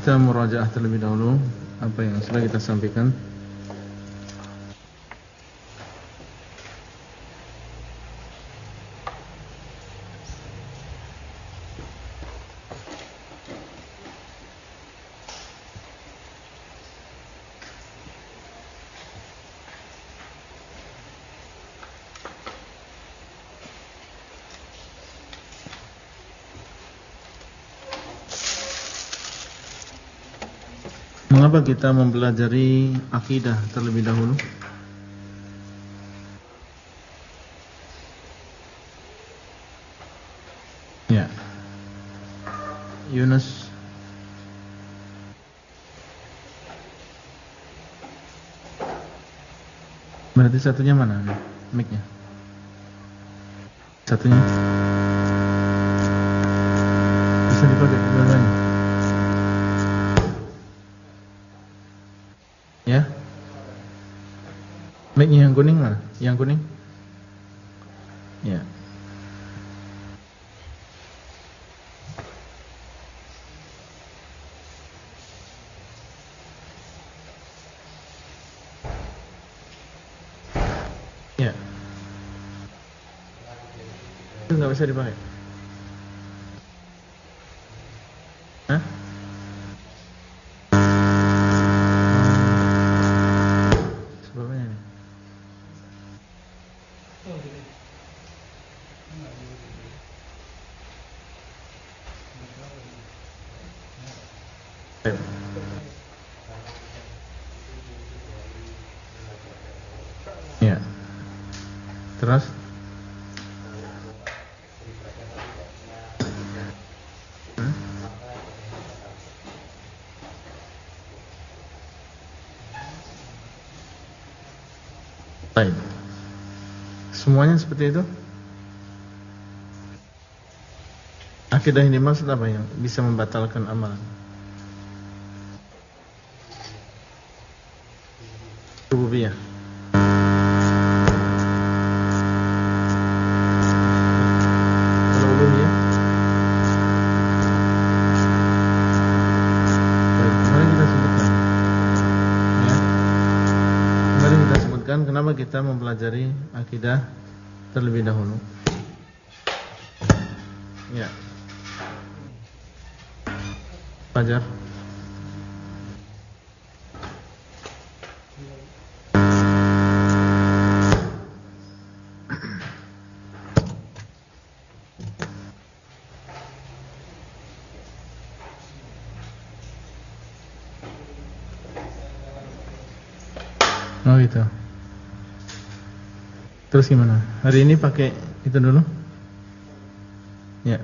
Kita murajaah terlebih dahulu apa yang sudah kita sampaikan. Mengapa kita mempelajari akidah terlebih dahulu? Ya, Yunus. Berarti satunya mana? Mic-nya. Satunya bisa dipakai dua-duanya. Ya, mic-nya yang kuning mana? Yang kuning? Ya. Ya. Itu nggak bisa dipakai. Hah? Ya. Terus? Baik. Semuanya seperti itu? Akidah ini maksud apa yang bisa membatalkan amalan? Rububiyah. Uluhiyah. Baik, mari kita sebutkan. Ya. Mari kita sebutkan kenapa kita mempelajari akidah terlebih dahulu. Ya. Fajar. Oh gitu. Terus gimana? Hari ini pakai itu dulu? Ya.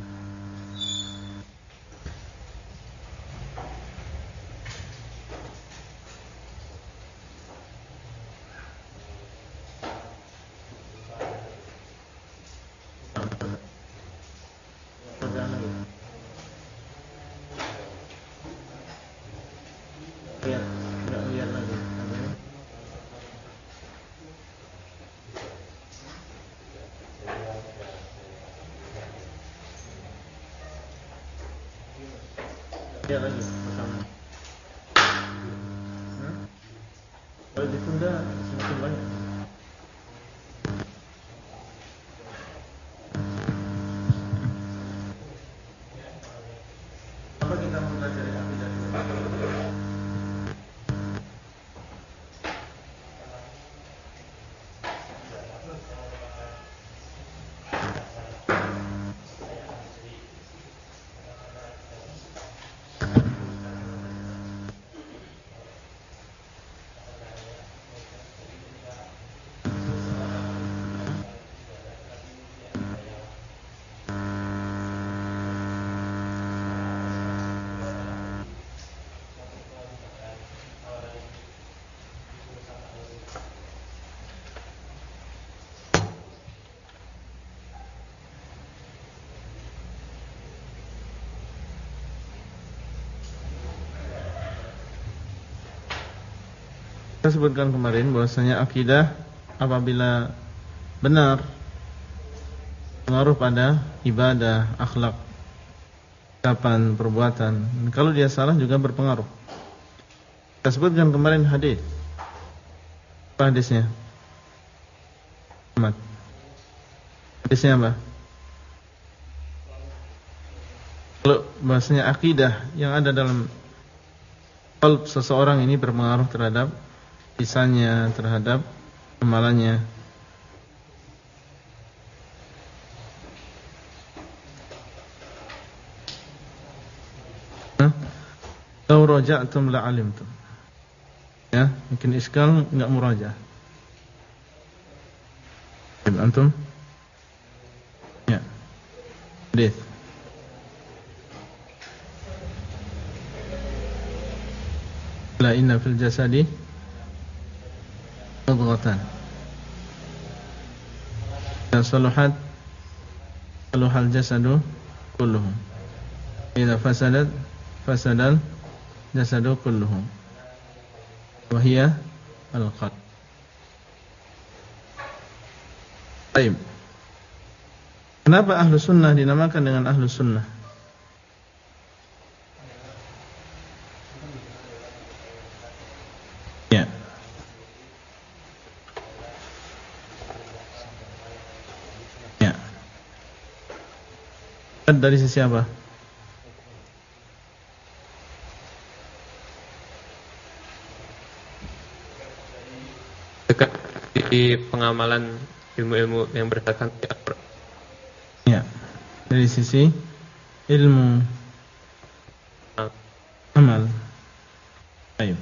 Ya lagi pertama. Kalau ditunda semakin banyak. Apa kita mempelajari akidah? Kita sebutkan kemarin bahwasanya akidah apabila benar pengaruh pada ibadah, akhlak ucapan, perbuatan. Kalau dia salah juga berpengaruh. Kita sebutkan kemarin hadis. Apa hadisnya? Hadisnya apa? Kalau bahasanya akidah yang ada dalam qalb seseorang ini berpengaruh terhadap lisannya, terhadap amalannya. Lau raja'tum la'alimtum. Ya, mungkin iskal enggak muraja'. Antum? Ya. Hadis. La inna fil jasadi mudghatan. Ya saluhat saluhal jasadu kulluhu. Idza fasadat fasadal jasadu kulluhu. Wa hiya al-qalb. Baik. Kenapa ahlu sunnah dinamakan dengan ahlu sunnah? Ya. Ya. Dari sisi apa? Dekat di pengamalan ilmu-ilmu yang berdasarkan Al-Quran. Ya, dari sisi ilmu amal. Baik.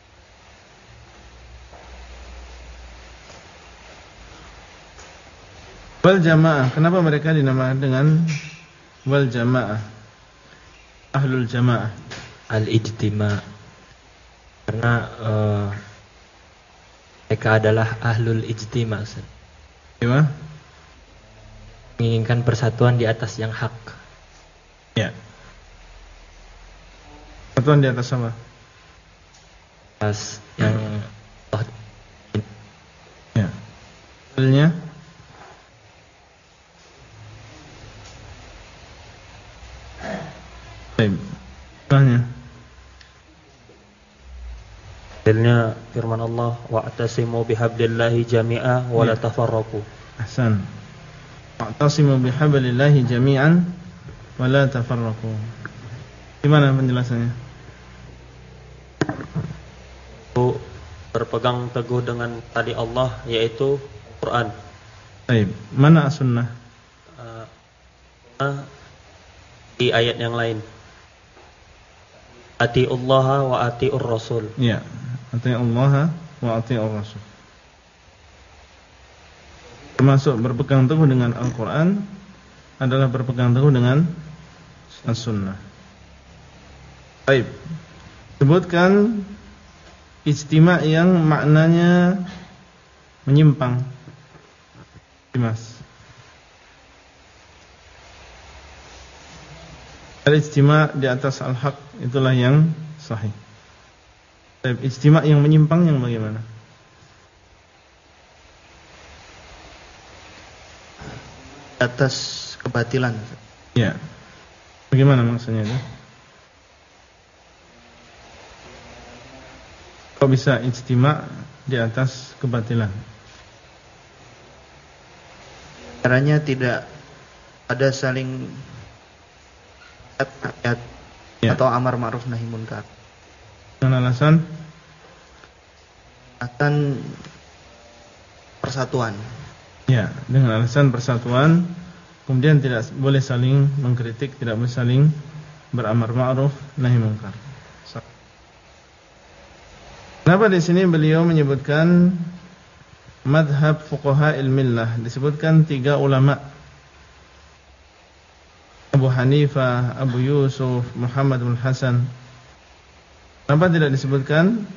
Wal jamaah, kenapa mereka dinamakan dengan wal jamaah? Ahlul jamaah. Al-ijtima'. Karena mereka adalah ahlul ijtima'. Gimana? Menginginkan persatuan di atas yang hak. Ya. Persatuan di atas apa? Atas yang Allah. Ya. Dalilnya? Baik. Tanya. Dalilnya firman Allah, wa'tasimu bihablillahi jami'a wa la tafarraqu. Ahsan. Wa'tasimu bihablillahi jami'an wa la tafarraqu. Gimana penjelasannya? Berpegang teguh dengan tali Allah, yaitu Quran. Baik. Mana as-sunnah? Di ayat yang lain. Atiullaha wa atiur rasul. Ya. Atiullaha wa atiur rasul. Termasuk berpegang teguh dengan Al-Quran adalah berpegang teguh dengan as-sunnah. Baik. Sebutkan ijtima' yang maknanya menyimpang. Dimas. Al-ijtima' di atas al-haq itulah yang sahih. Baik, ijtima' yang menyimpang yang bagaimana? Atas kebatilan. Ya. Bagaimana maksudnya itu? Kok bisa ijtima' di atas kebatilan? Caranya tidak ada saling ayat Ya. atau amar ma'ruf nahi munkar. Dengan alasan Akan persatuan. ya, dengan alasan persatuan, kemudian tidak boleh saling mengkritik, tidak boleh saling beramar ma'ruf nahi munkar. Kenapa di sini beliau menyebutkan madhab fuqaha'il millah? Disebutkan 3 ulama, Abu Hanifah, Abu Yusuf, Muhammad bin Hasan. Kenapa tidak disebutkan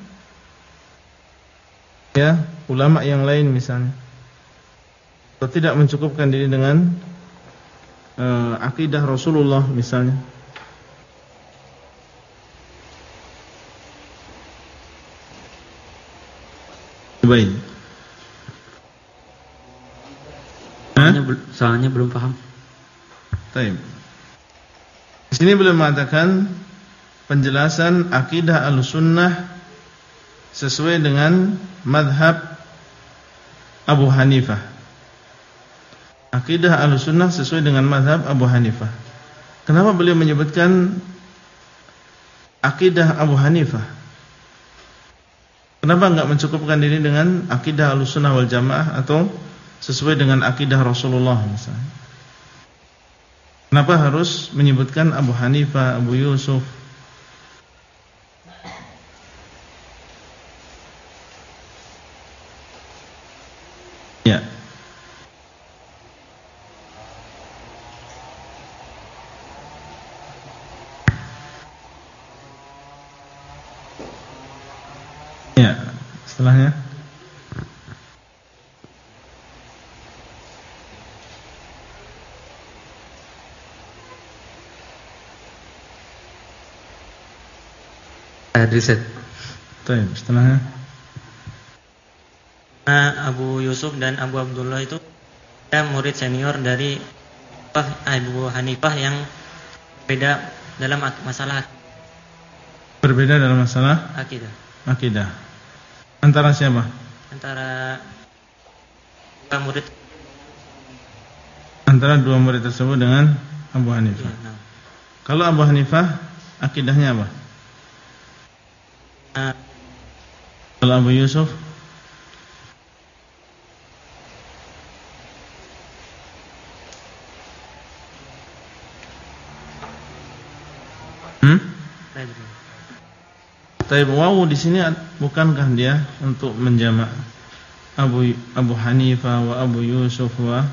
ya ulama yang lain misalnya? Atau tidak mencukupkan diri dengan akidah Rasulullah misalnya? Baik. Soalnya belum paham. Baik. Di Sini beliau mengatakan penjelasan akidah Ahlussunnah sesuai dengan madhab Abu Hanifah. Akidah Ahlussunnah sesuai dengan madhab Abu Hanifah. Kenapa beliau menyebutkan akidah Abu Hanifah? Kenapa enggak mencukupkan diri dengan akidah Ahlussunnah wal Jamaah atau sesuai dengan akidah Rasulullah misalnya? Kenapa harus menyebutkan Abu Hanifah, Abu Yusuf? Ya. Ya, setelahnya riset. Baik, setelahnya Abu Yusuf dan Abu Abdullah itu murid senior dari Abu Hanifah yang berbeda dalam masalah akidah. Antara siapa? Antara dua murid tersebut dengan Abu Hanifah. Ya, nah. Kalau Abu Hanifah akidahnya apa? Kalau Abu Yusuf Taib wawu di sini bukankah dia untuk menjamak Abu Hanifah wa Abu Yusuf wa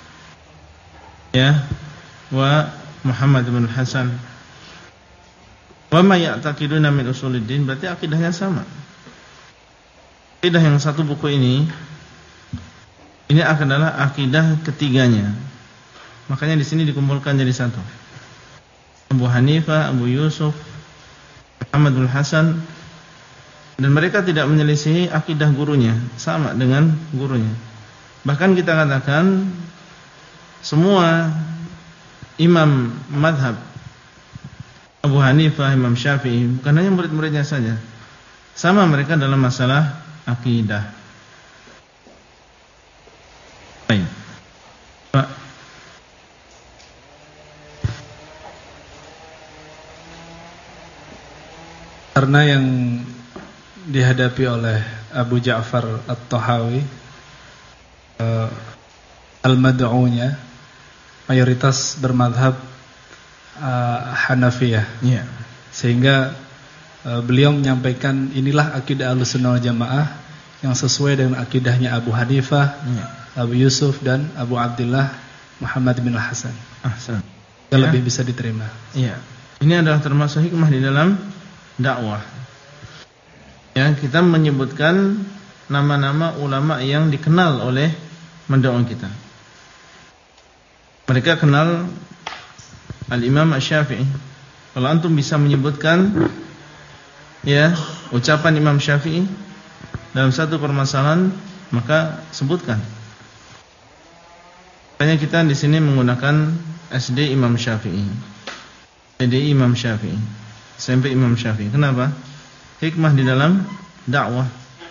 Muhammad bin Hasan wa ma ya'taqiduna min usuluddin, berarti akidahnya sama. Akidah yang satu buku ini adalah akidah ketiganya. Makanya di sini dikumpulkan jadi satu. Abu Hanifah, Abu Yusuf, Muhammad bin Hasan, dan mereka tidak menyelisihi akidah gurunya, sama dengan gurunya. Bahkan kita katakan semua imam madhab Abu Hanifah, Imam Syafi'i, bukan hanya murid-muridnya saja, sama mereka dalam masalah akidah. Baik, Pak. Karena yang dihadapi oleh Abu Ja'far At-Tahawi, al-mad'unya mayoritas bermadhab Hanafiyah, yeah. Sehingga beliau menyampaikan inilah akidah Ahlussunnah wal Jamaah yang sesuai dengan akidahnya Abu Hanifah, Abu Yusuf dan Abu Abdullah Muhammad bin Hasan. Yang lebih bisa diterima. Iya. Ini adalah termasuk hikmah di dalam dakwah. Ya, kita menyebutkan nama-nama ulama yang dikenal oleh mendakwah kita. Mereka kenal Al-Imam Asy-Syafi'i. Kalau antum bisa menyebutkan ucapan Imam Syafi'i dalam satu permasalahan, maka sebutkan. Makanya kita di sini menggunakan SD Imam Syafi'i, SD Imam Syafi'i, SMP Imam Syafi'i. Kenapa? Hikmah di dalam dakwah.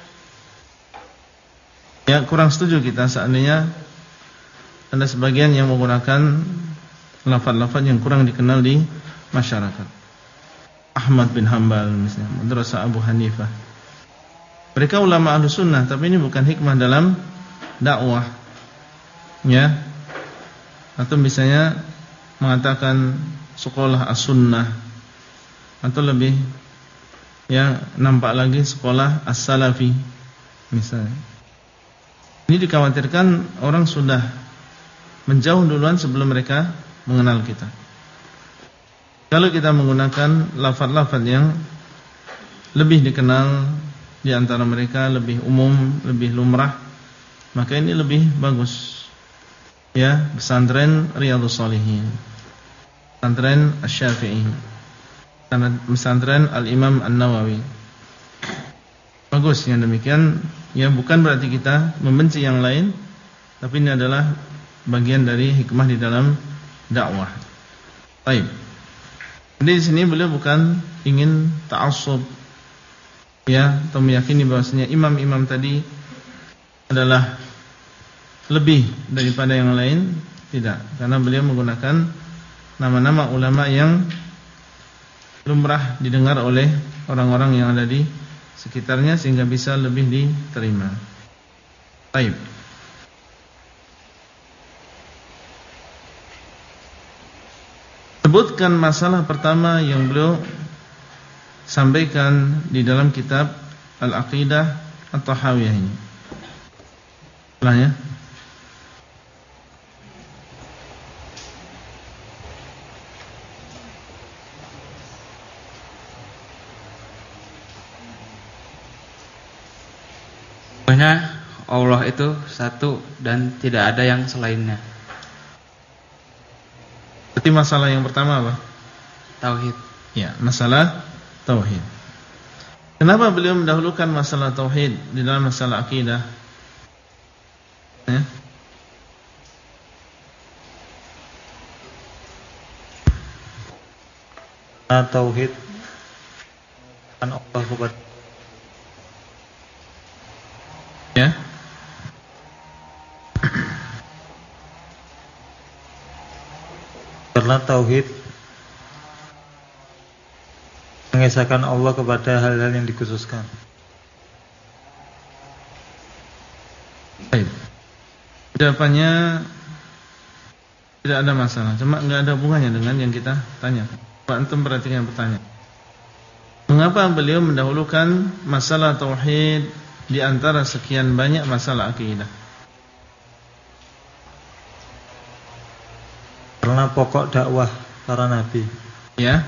Ya, kurang setuju kita seandainya ada sebagian yang menggunakan lafaz-lafaz yang kurang dikenal di masyarakat. Ahmad bin Hanbal misalnya, madrasah Abu Hanifah. Mereka ulama Ahlussunnah, tapi ini bukan hikmah dalam dakwah. Ya. Atau misalnya mengatakan sekolah As-Sunnah, atau lebih nampak lagi sekolah As-Salafi misalnya. Ini dikhawatirkan orang sudah menjauh duluan sebelum mereka mengenal kita. Kalau kita menggunakan lafaz-lafaz yang lebih dikenal di antara mereka, lebih umum, lebih lumrah, maka ini lebih bagus. Ya, pesantren Riyadhus Shalihin, pesantren Asy-Syafi'i, pesantren Al-Imam An-Nawawi. Bagus yang demikian. Ya, bukan berarti kita membenci yang lain, tapi ini adalah bagian dari hikmah di dalam dakwah. Baik. Jadi di sini beliau bukan ingin ta'assub, ya, atau meyakini bahwasanya imam-imam tadi adalah lebih daripada yang lain, tidak. Karena beliau menggunakan nama-nama ulama yang lumrah didengar oleh orang-orang yang ada di sekitarnya sehingga bisa lebih diterima. Baik. Sebutkan masalah pertama yang beliau sampaikan di dalam kitab Al-Aqidah At-Tahawiyah ini. Setelahnya, Allah itu satu dan tidak ada yang selainnya. berarti masalah yang pertama apa? Tauhid. Ya, masalah tauhid. Kenapa beliau mendahulukan masalah tauhid di dalam masalah akidah? Ya. Tauhid kan Allah kepada Ya. karena tauhid mengesahkan Allah kepada hal-hal yang dikhususkan. Baik. Jawabannya tidak ada masalah, cuma enggak ada hubungannya dengan yang kita tanya. Pak antum perhatikan pertanyaan. Mengapa beliau mendahulukan masalah tauhid di antara sekian banyak masalah akidah? Karena pokok dakwah para nabi. Ya.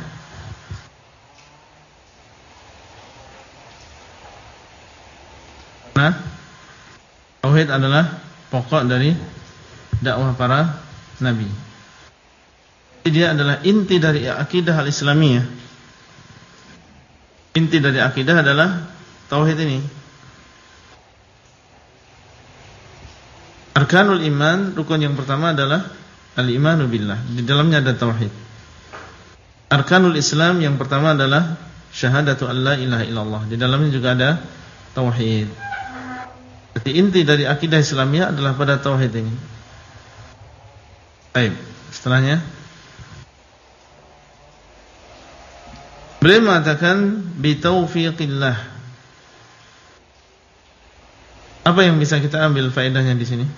Nah, tauhid adalah pokok dari dakwah para nabi. Jadi dia adalah inti dari akidah al-Islamiyah. Inti dari akidah adalah tauhid ini. Arkanul iman, rukun yang pertama adalah al-imanu billah. Di dalamnya ada tauhid. Arkanul Islam yang pertama adalah syahadatu an la ilaha illallah. Di dalamnya juga ada tauhid. Jadi inti dari akidah Islamiyah adalah pada tauhid ini. Baik, setelahnya beliau mengatakan bi taufiqillah. Apa yang bisa kita ambil faedahnya di sini?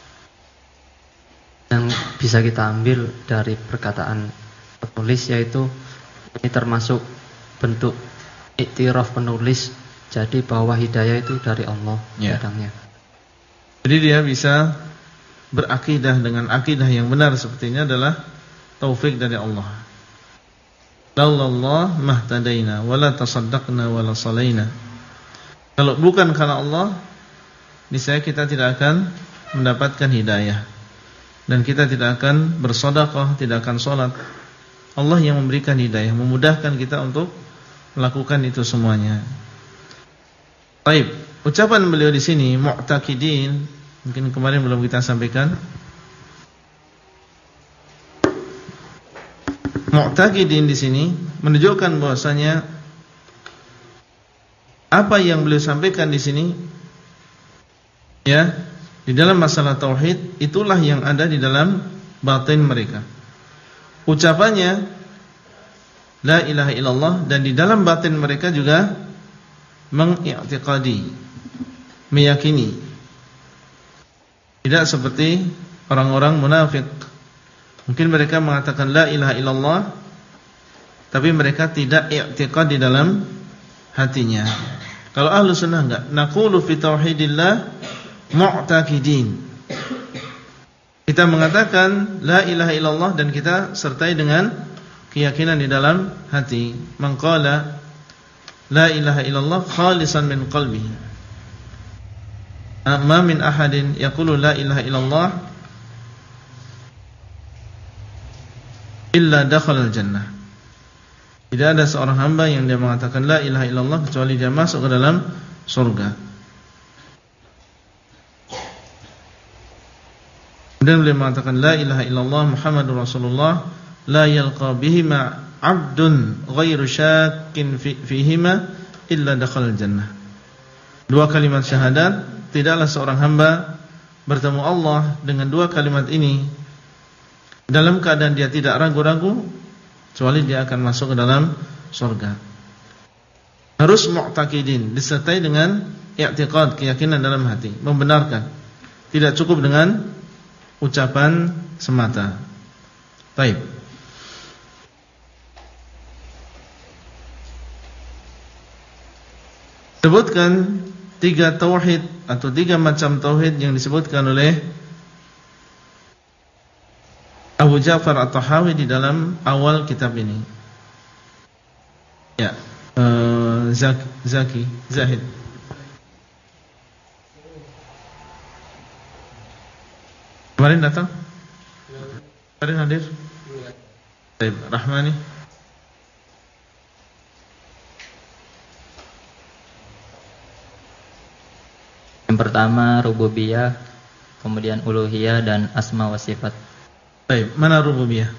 Yang bisa kita ambil dari perkataan penulis yaitu ini termasuk bentuk iktiraf penulis, jadi bahwa hidayah itu dari Allah datangnya. Jadi dia bisa berakidah dengan akidah yang benar seperti ini adalah taufik dari Allah. Laulallah mahtadaina wala tasaddaqna wala salaina. Kalau bukan karena Allah, niscaya kita tidak akan mendapatkan hidayah. Dan kita tidak akan bersedekah, tidak akan sholat. Allah yang memberikan hidayah, memudahkan kita untuk melakukan itu semuanya. Baik, ucapan beliau di sini mu'taqidin, mungkin kemarin belum kita sampaikan. Mu'taqidin di sini menunjukkan bahwasanya apa yang beliau sampaikan di sini, ya, di dalam masalah tauhid, itulah yang ada di dalam batin mereka. Ucapannya la ilaha illallah, dan di dalam batin mereka juga mengi'tiqadi, meyakini. Tidak seperti orang-orang munafik. Mungkin mereka mengatakan la ilaha illallah, tapi mereka tidak i'tiqad di dalam hatinya. Kalau ahlu sunnah enggak, naqulu fi tauhidillah mu'taqidin. Kita mengatakan la ilaha illallah dan kita sertai dengan keyakinan di dalam hati. Man qala la ilaha illallah khalisan min qalbihi. Ma min ahadin yaqulu la ilaha illallah illa dakhala al-jannah. Tidak ada seorang hamba yang dia mengatakan la ilaha illallah kecuali dia masuk ke dalam surga. Dan beliau mengatakan la ilaha illallah Muhammadur Rasulullah la yalqa bihi 'abdun ghairu syakkin fihima illa dakhala jannah. Dua kalimat syahadat, tidaklah seorang hamba bertemu Allah dengan dua kalimat ini dalam keadaan dia tidak ragu-ragu, kecuali dia akan masuk ke dalam surga. Harus mu'taqidin, disertai dengan i'tiqad, keyakinan dalam hati, membenarkan. Tidak cukup dengan ucapan semata. Baik. Sebutkan 3 tauhid atau 3 macam tauhid yang disebutkan oleh Abu Ja'far At-Tahawi di dalam awal kitab ini. Ya, Zahid. Kemarin datang? Kemarin hadir? Baik, Rahmani. Yang pertama rububiyah, kemudian uluhiyah dan asma wa sifat. Baik, mana rububiyah?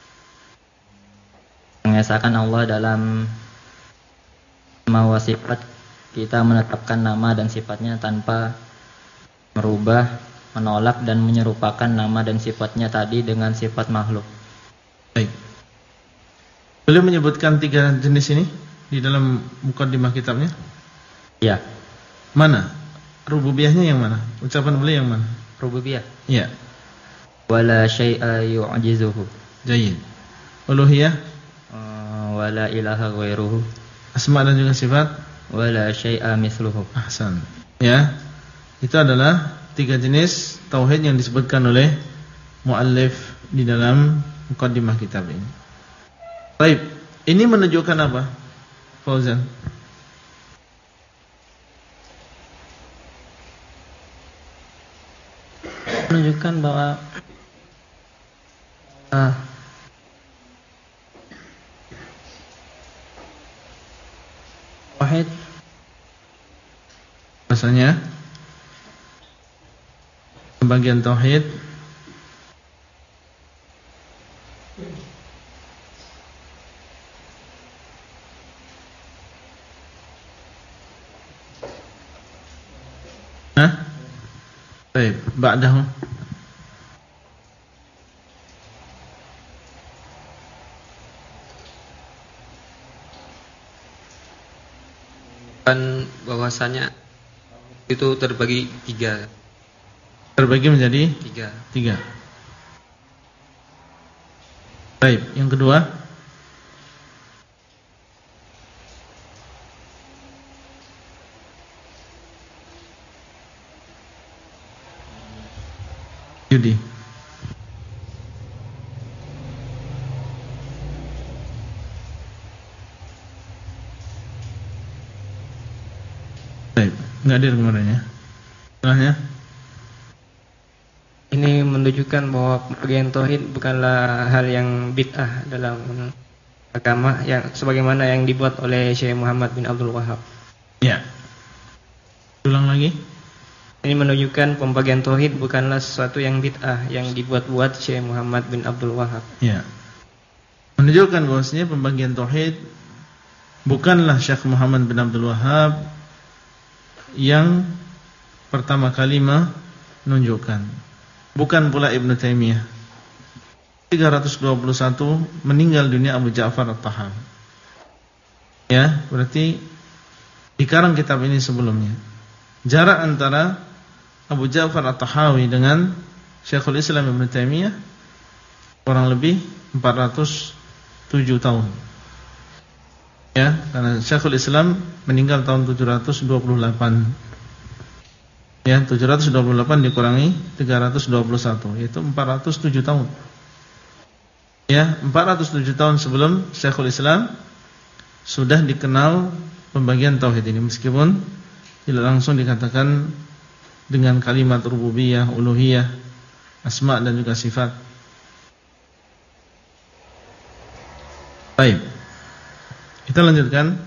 Mengesahkan Allah dalam asma wa sifat, kita menetapkan nama dan sifatnya tanpa merubah, menolak dan menyerupakan nama dan sifatnya tadi dengan sifat makhluk. Baik. Beliau menyebutkan 3 jenis ini di dalam mukaddimah kitabnya? Ya. Mana? Rububiyahnya yang mana? Ucapan beliau yang mana? Rububiyah. Ya. Wala syai'a yu'jizuhu. Jayyid. Uluhiyah? Wala ilaha ghairuhu. Asma dan juga sifat? Wala syai'a misluhu. Ahsan. Ya. Itu adalah 3 jenis tauhid yang disebutkan oleh muallif di dalam mukaddimah kitab ini. Baik. Ini menunjukkan apa, Fauzan? Menunjukkan bahwa tauhid bahasanya pembagian tauhid baik, ba'dahu kan bahwasanya itu terbagi 3. Terbagi menjadi 3. Baik, yang kedua Yudi. Baik, enggak hadir kemarin ya. Setelahnya ini menunjukkan bahwa pembagian tauhid bukanlah hal yang bid'ah dalam agama yang sebagaimana yang dibuat oleh Syekh Muhammad bin Abdul Wahhab. Ya. Ulang lagi. Ini menunjukkan pembagian tauhid bukanlah sesuatu yang bid'ah yang dibuat-buat Syekh Muhammad bin Abdul Wahhab. Ya. Menunjukkan bahwasanya pembagian tauhid bukanlah Syekh Muhammad bin Abdul Wahhab yang pertama kali menunjukkan. Bukan pula Ibnu Taimiyah. 321 meninggal dunia Abu Ja'far At-Tahawi. Ya, berarti dikarang kitab ini sebelumnya. Jarak antara Abu Ja'far At-Tahawi dengan Syekhul Islam Ibnu Taimiyah kurang lebih 407 tahun. Ya, karena Syekhul Islam meninggal tahun 728. Ya, 728 dikurangi 321 yaitu 407 tahun. Ya, 407 tahun sebelum Syekhul Islam sudah dikenal pembagian tauhid ini, meskipun tidak langsung dikatakan dengan kalimat rububiyah, uluhiyah, asma dan juga sifat. Baik. Kita lanjutkan.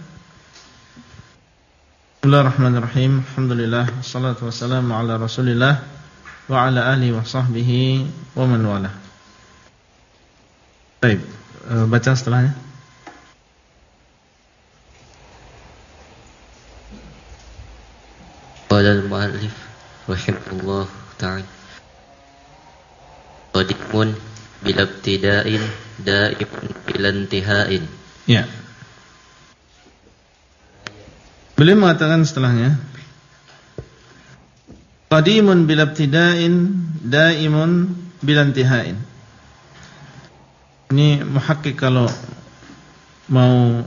Bismillahirrahmanirrahim. Alhamdulillah, wassalatu wassalamu ala Rasulillah wa ala alihi wa sahbihi wa man wala. Baik, baca setelahnya. Qala al-mu'allif rahimahullah ta'ala qadimun bila ibtida'in da'imun bila intihain. Ya. Beliau mengatakan setelahnya qadimun bila ibtida'in da'imun bila intihain. Ini muhakkik kalau mau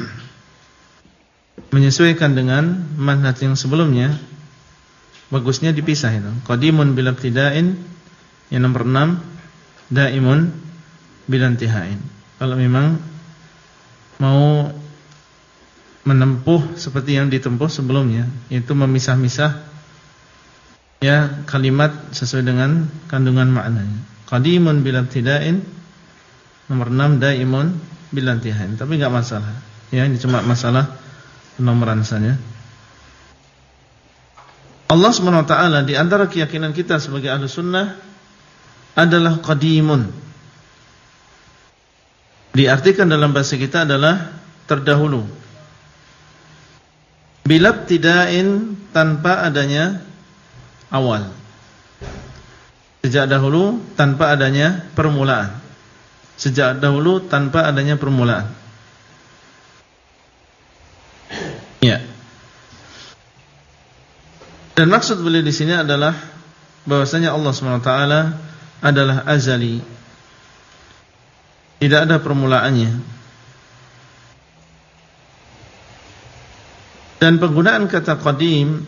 menyesuaikan dengan manhaj yang sebelumnya, bagusnya dipisah itu. Qadimun bila ibtida'in yang nomor 6, da'imun bila intihain. Kalau memang mau menempuh seperti yang ditempuh sebelumnya, yaitu memisah-misah ya kalimat sesuai dengan kandungan maknanya. Qadimun bila ibtida'in, nomor 6 da'imun bila intihain. Tapi enggak masalah. Ya, ini cuma masalah penomoran saja. Allah Subhanahu wa taala di antara keyakinan kita sebagai ahlu sunnah adalah qadimun. Diartikan dalam bahasa kita adalah terdahulu. Bila ibtida'in tanpa adanya awal. Sejak dahulu tanpa adanya permulaan. Sejak dahulu tanpa adanya permulaan. Ya. Dan maksud beliau di sini adalah bahwasanya Allah SWT adalah azali. Tidak ada permulaannya. Dan penggunaan kata qadim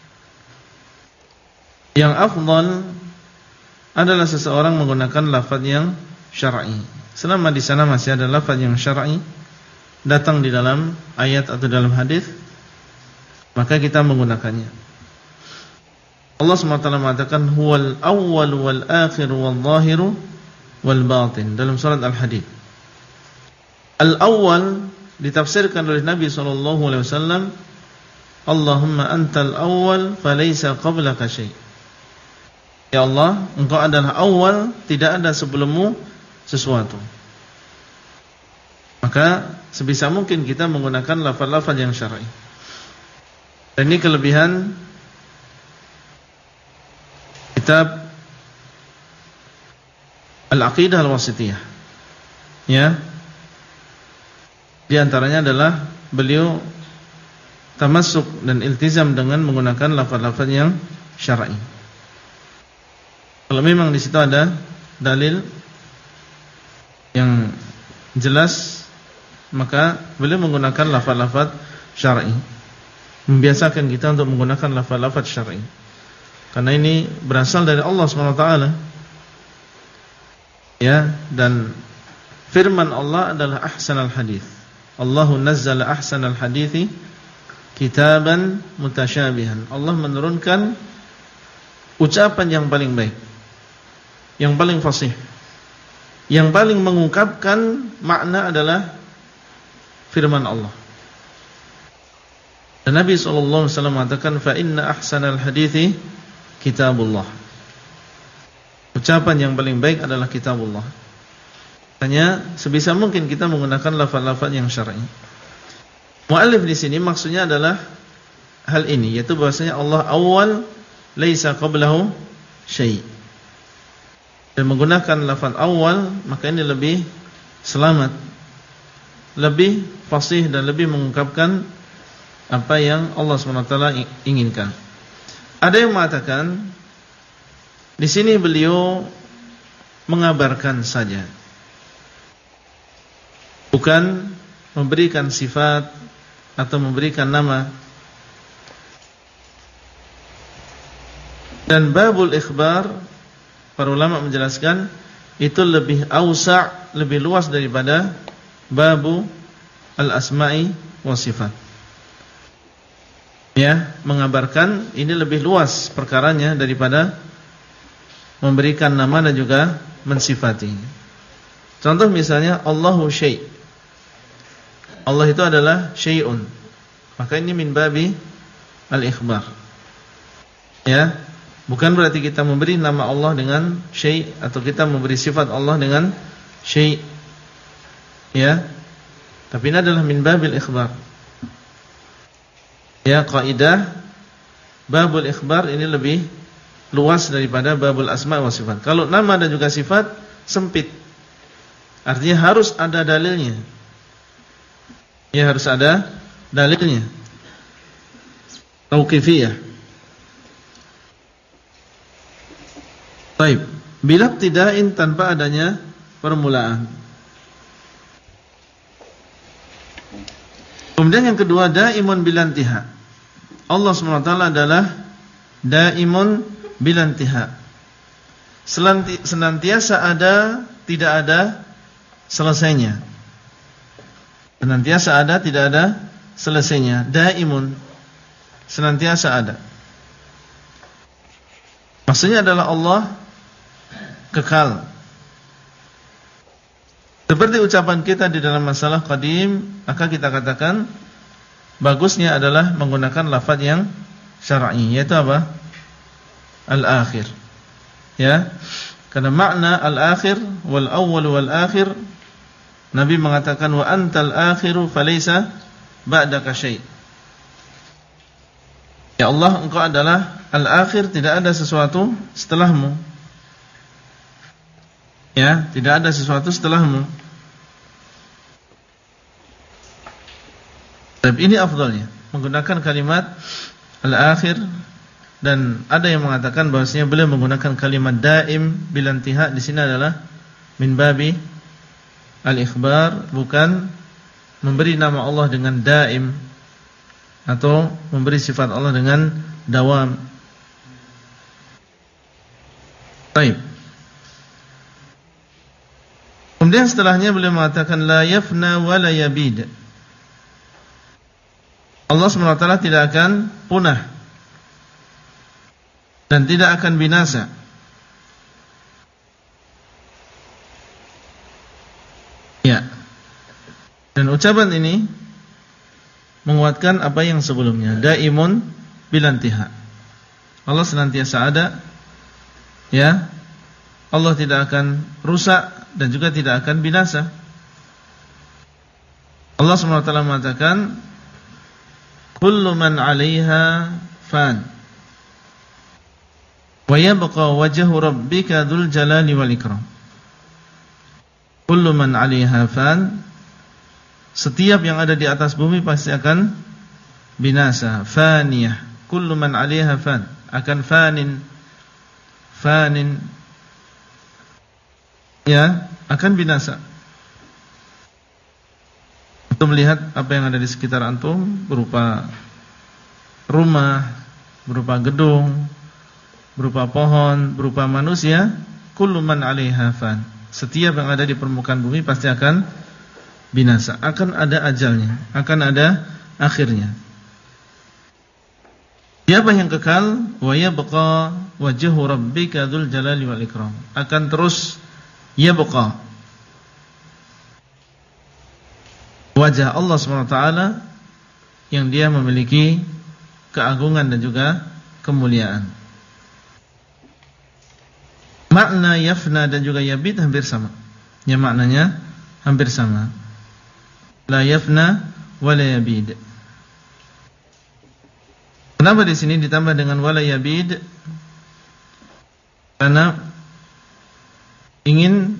yang afdal adalah seseorang menggunakan lafaz yang syar'i. Selama di sana masih ada lafaz yang syar'i datang di dalam ayat atau dalam hadis, maka kita menggunakannya. Allah SWT mengatakan huwal awwal wal akhir wal zahiru wal batin dalam surat Al-Hadid. Al-awwal ditafsirkan oleh Nabi SAW, Allahumma antal awwal falaysa qablaka syai'. Ya Allah, engkau adalah awal, tidak ada sebelummu sesuatu. Maka sebisa mungkin kita menggunakan lafaz-lafaz yang syar'i. Dan ini kelebihan kitab Al-Aqidah Al-Wasithiyah. Ya. Di antaranya adalah beliau tamassuk dan iltizam dengan menggunakan lafaz-lafaz yang syar'i. Kalau memang di situ ada dalil yang jelas, maka beliau menggunakan lafaz-lafaz syar'i. Membiasakan kita untuk menggunakan lafaz-lafaz syar'i. Karena ini berasal dari Allah SWT. Ya, dan firman Allah adalah ahsanal hadits. Allahu nazzala ahsanal hadithi kitaban mutasyabihan. Allah menurunkan ucapan yang paling baik, yang paling fasih, yang paling mengungkapkan makna adalah firman Allah. Dan Nabi SAW mengatakan fa inna ahsanal hadithi kitabullah. Ucapan yang paling baik adalah kitabullah. Hanya sebisa mungkin kita menggunakan lafaz-lafaz yang syar'i. Mu'allif di sini maksudnya adalah hal ini, yaitu bahwasanya Allah awal laisa qablahu syai'. Dan menggunakan lafaz awal, maka ini lebih selamat, lebih fasih dan lebih mengungkapkan apa yang Allah SWT inginkan. Ada yang mengatakan di sini beliau mengabarkan saja, bukan memberikan sifat atau memberikan nama. Dan babul ikhbar, para ulama menjelaskan itu lebih ausa', lebih luas daripada babu al-asma'i wa sifat. Ya, mengabarkan ini lebih luas perkaranya daripada memberikan nama dan juga mensifati. Contoh misalnya Allahu syai'. Allah itu adalah syai'un. Maka ini min babi al-ikhbar. Ya, bukan berarti kita memberi nama Allah dengan syai' atau kita memberi sifat Allah dengan syai'. Ya. Tapi ini adalah min babil ikhbar. Ya, kaidah babul ikhbar ini lebih luas daripada babul asma wa sifat. Kalau nama dan juga sifat sempit. Artinya harus ada dalilnya. Ya, harus ada dalilnya. Tauqifiyah. Baik, bila ibtida'in tanpa adanya permulaan. Kemudian yang kedua, daimun bilantiha. Allah SWT adalah daimun bilantiha. Senantiasa ada, tidak ada selesainya. Senantiasa ada, tidak ada selesainya. Daimun, senantiasa ada. Maksudnya adalah Allah kekal. Seperti ucapan kita di dalam masalah qadim, maka kita katakan bagusnya adalah menggunakan lafaz yang syar'i, yaitu apa? Al-akhir. Ya. Karena makna al-akhir wal awwal wal akhir, Nabi mengatakan wa antal akhiru falaysa ba'daka syai'. Ya Allah, engkau adalah al-akhir, tidak ada sesuatu setelahmu. Ya, tidak ada sesuatu setelahmu. Tapi ini afdalnya menggunakan kalimat al-akhir, dan ada yang mengatakan bahwasanya beliau menggunakan kalimat daim bilantiha di sini adalah min babi al-ikhbar, bukan memberi nama Allah dengan daim atau memberi sifat Allah dengan dawam. Baik. Kemudian setelahnya beliau mengatakan la yafna wa la yabid. Allah SWT tidak akan punah dan tidak akan binasa. Ya. Dan ucapan ini menguatkan apa yang sebelumnya, daimun bilantiha. Allah senantiasa ada. Ya. Allah tidak akan rusak dan juga tidak akan binasa. Allah SWT mengatakan kullu man 'alaiha fan wa yabqa wajhu rabbika dzul jalali wal ikram. Kullu man 'alaiha fan, setiap yang ada di atas bumi pasti akan binasa. Faniyah, kullu man 'alaiha fan, akan fanin ya, akan binasa. Untuk melihat apa yang ada di sekitar antum, berupa rumah, berupa gedung, berupa pohon, berupa manusia, kullu man 'alaiha fan. Setiap yang ada di permukaan bumi pasti akan binasa, akan ada ajalnya, akan ada akhirnya. Siapa yang kekal? Wa yabqa wajhu rabbika dzul jalali wal ikram. Akan terus yabqa wajah Allah SWT yang dia memiliki keagungan dan juga kemuliaan. Makna yafna dan juga yabid hampir sama. Ya, maknanya hampir sama. La yafna wa la yabid. Kenapa di sini ditambah dengan wa la yabid? Karena ingin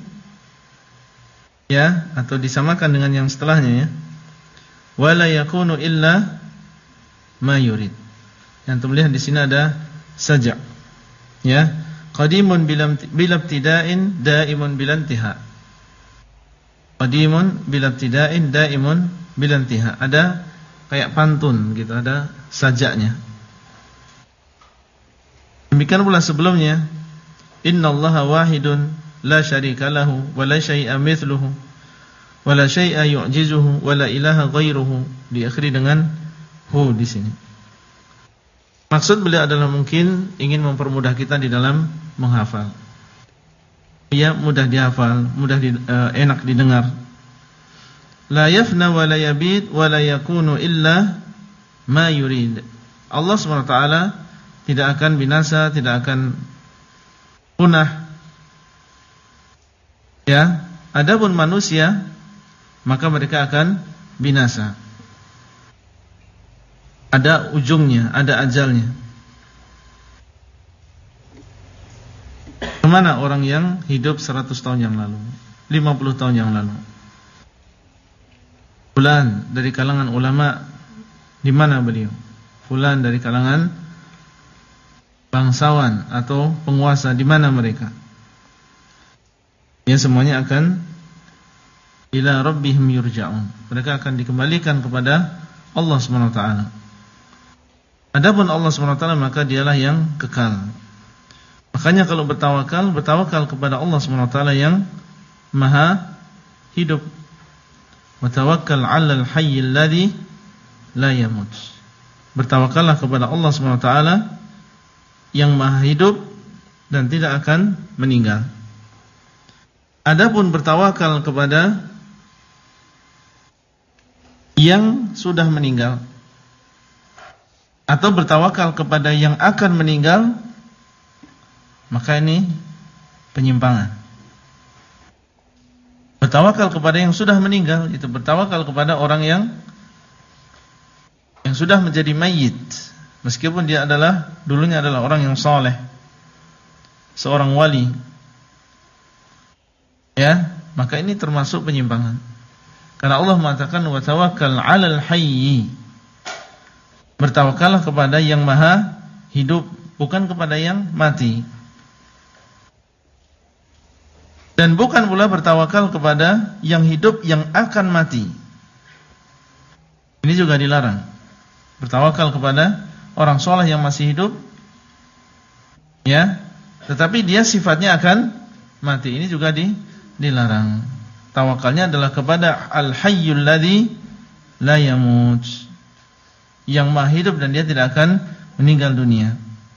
ya, atau disamakan dengan yang setelahnya ya. Wala yakunu illa ma yurid. Yang terlihat di sini ada saja. Ya, qadimun bila ibtida'in daimun bila intiha. Qadimun bila ibtida'in daimun bila intiha. Ada kayak pantun gitu, ada sajaknya. Demikian pula sebelumnya, innallaha wahidun la syarika lahu wa la syai'a mithluhu wa la syai'a yu'jizuhu wa la ilaha ghairuhu. Diakhiri dengan hu di sini. Maksud beliau adalah mungkin ingin mempermudah kita di dalam menghafal. Ya, mudah dihafal, mudah enak didengar. La yafna wa la yabid wa la yakunu illa ma yurid. Allah SWT tidak akan binasa, tidak akan punah. Ya, adapun manusia maka mereka akan binasa. Ada ujungnya, ada ajalnya. Bagaimana orang yang hidup 100 tahun yang lalu, 50 tahun yang lalu? Fulan dari kalangan ulama, di mana beliau? Fulan dari kalangan bangsawan atau penguasa, di mana mereka? Ya, semuanya akan ila rabbihim yurja'un. Mereka akan dikembalikan kepada Allah Subhanahu wa taala. Adapun Allah Subhanahu wa taala maka dialah yang kekal. Makanya kalau bertawakal kepada Allah Subhanahu wa taala yang maha hidup. Wa tawakkal 'alal hayyil ladzi la yamut. Bertawakallah kepada Allah Subhanahu wa taala yang maha hidup dan tidak akan meninggal. Adapun bertawakal kepada yang sudah meninggal atau bertawakal kepada yang akan meninggal, maka ini penyimpangan. Bertawakal kepada yang sudah meninggal itu bertawakal kepada orang yang sudah menjadi mayit, meskipun dia dulunya adalah orang yang saleh, seorang wali. Ya, maka ini termasuk penyimpangan. Karena Allah mengatakan wa tawakkal 'alal hayy. Bertawakallah kepada yang maha hidup, bukan kepada yang mati. Dan bukan pula bertawakal kepada yang hidup yang akan mati. Ini juga dilarang. Bertawakal kepada orang saleh yang masih hidup, ya, tetapi dia sifatnya akan mati. Ini juga dilarang. Tawakalnya adalah kepada Al-Hayyul ladzi la yamut, yang maha hidup dan dia tidak akan meninggal dunia.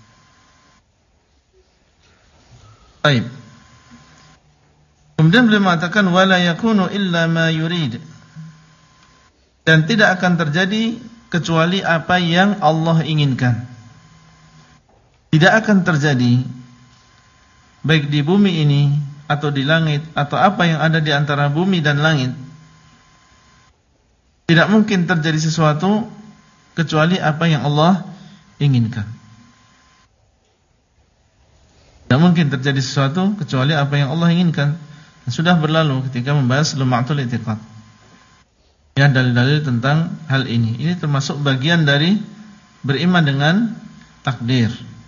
Baik. Kemudian beliau mengatakan wala yakunu illa ma yurid. Dan tidak akan terjadi kecuali apa yang Allah inginkan. Tidak akan terjadi baik di bumi ini atau di langit atau apa yang ada di antara bumi dan langit. Tidak mungkin terjadi sesuatu kecuali apa yang Allah inginkan. Tidak mungkin terjadi sesuatu kecuali apa yang Allah inginkan. Dan sudah berlalu ketika membahas Lum'atul I'tiqad. Ya, dalil-dalil tentang hal ini. Ini termasuk bagian dari beriman dengan takdir.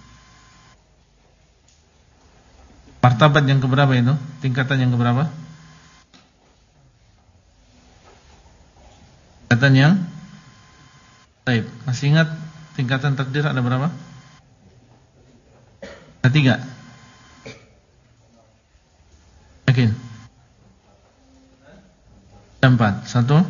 Martabat yang keberapa itu? Tingkatan yang keberapa? Tingkatan yang baik. Masih ingat tingkatan takdir ada berapa? Ada 3. Yakin? Ada 4. 1.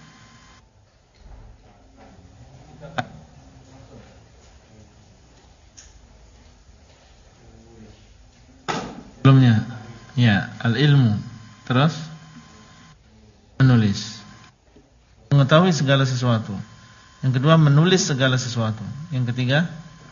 Sebelumnya, ya, al-ilmu, terus menulis, mengetahui segala sesuatu. Yang kedua, menulis segala sesuatu. Yang ketiga,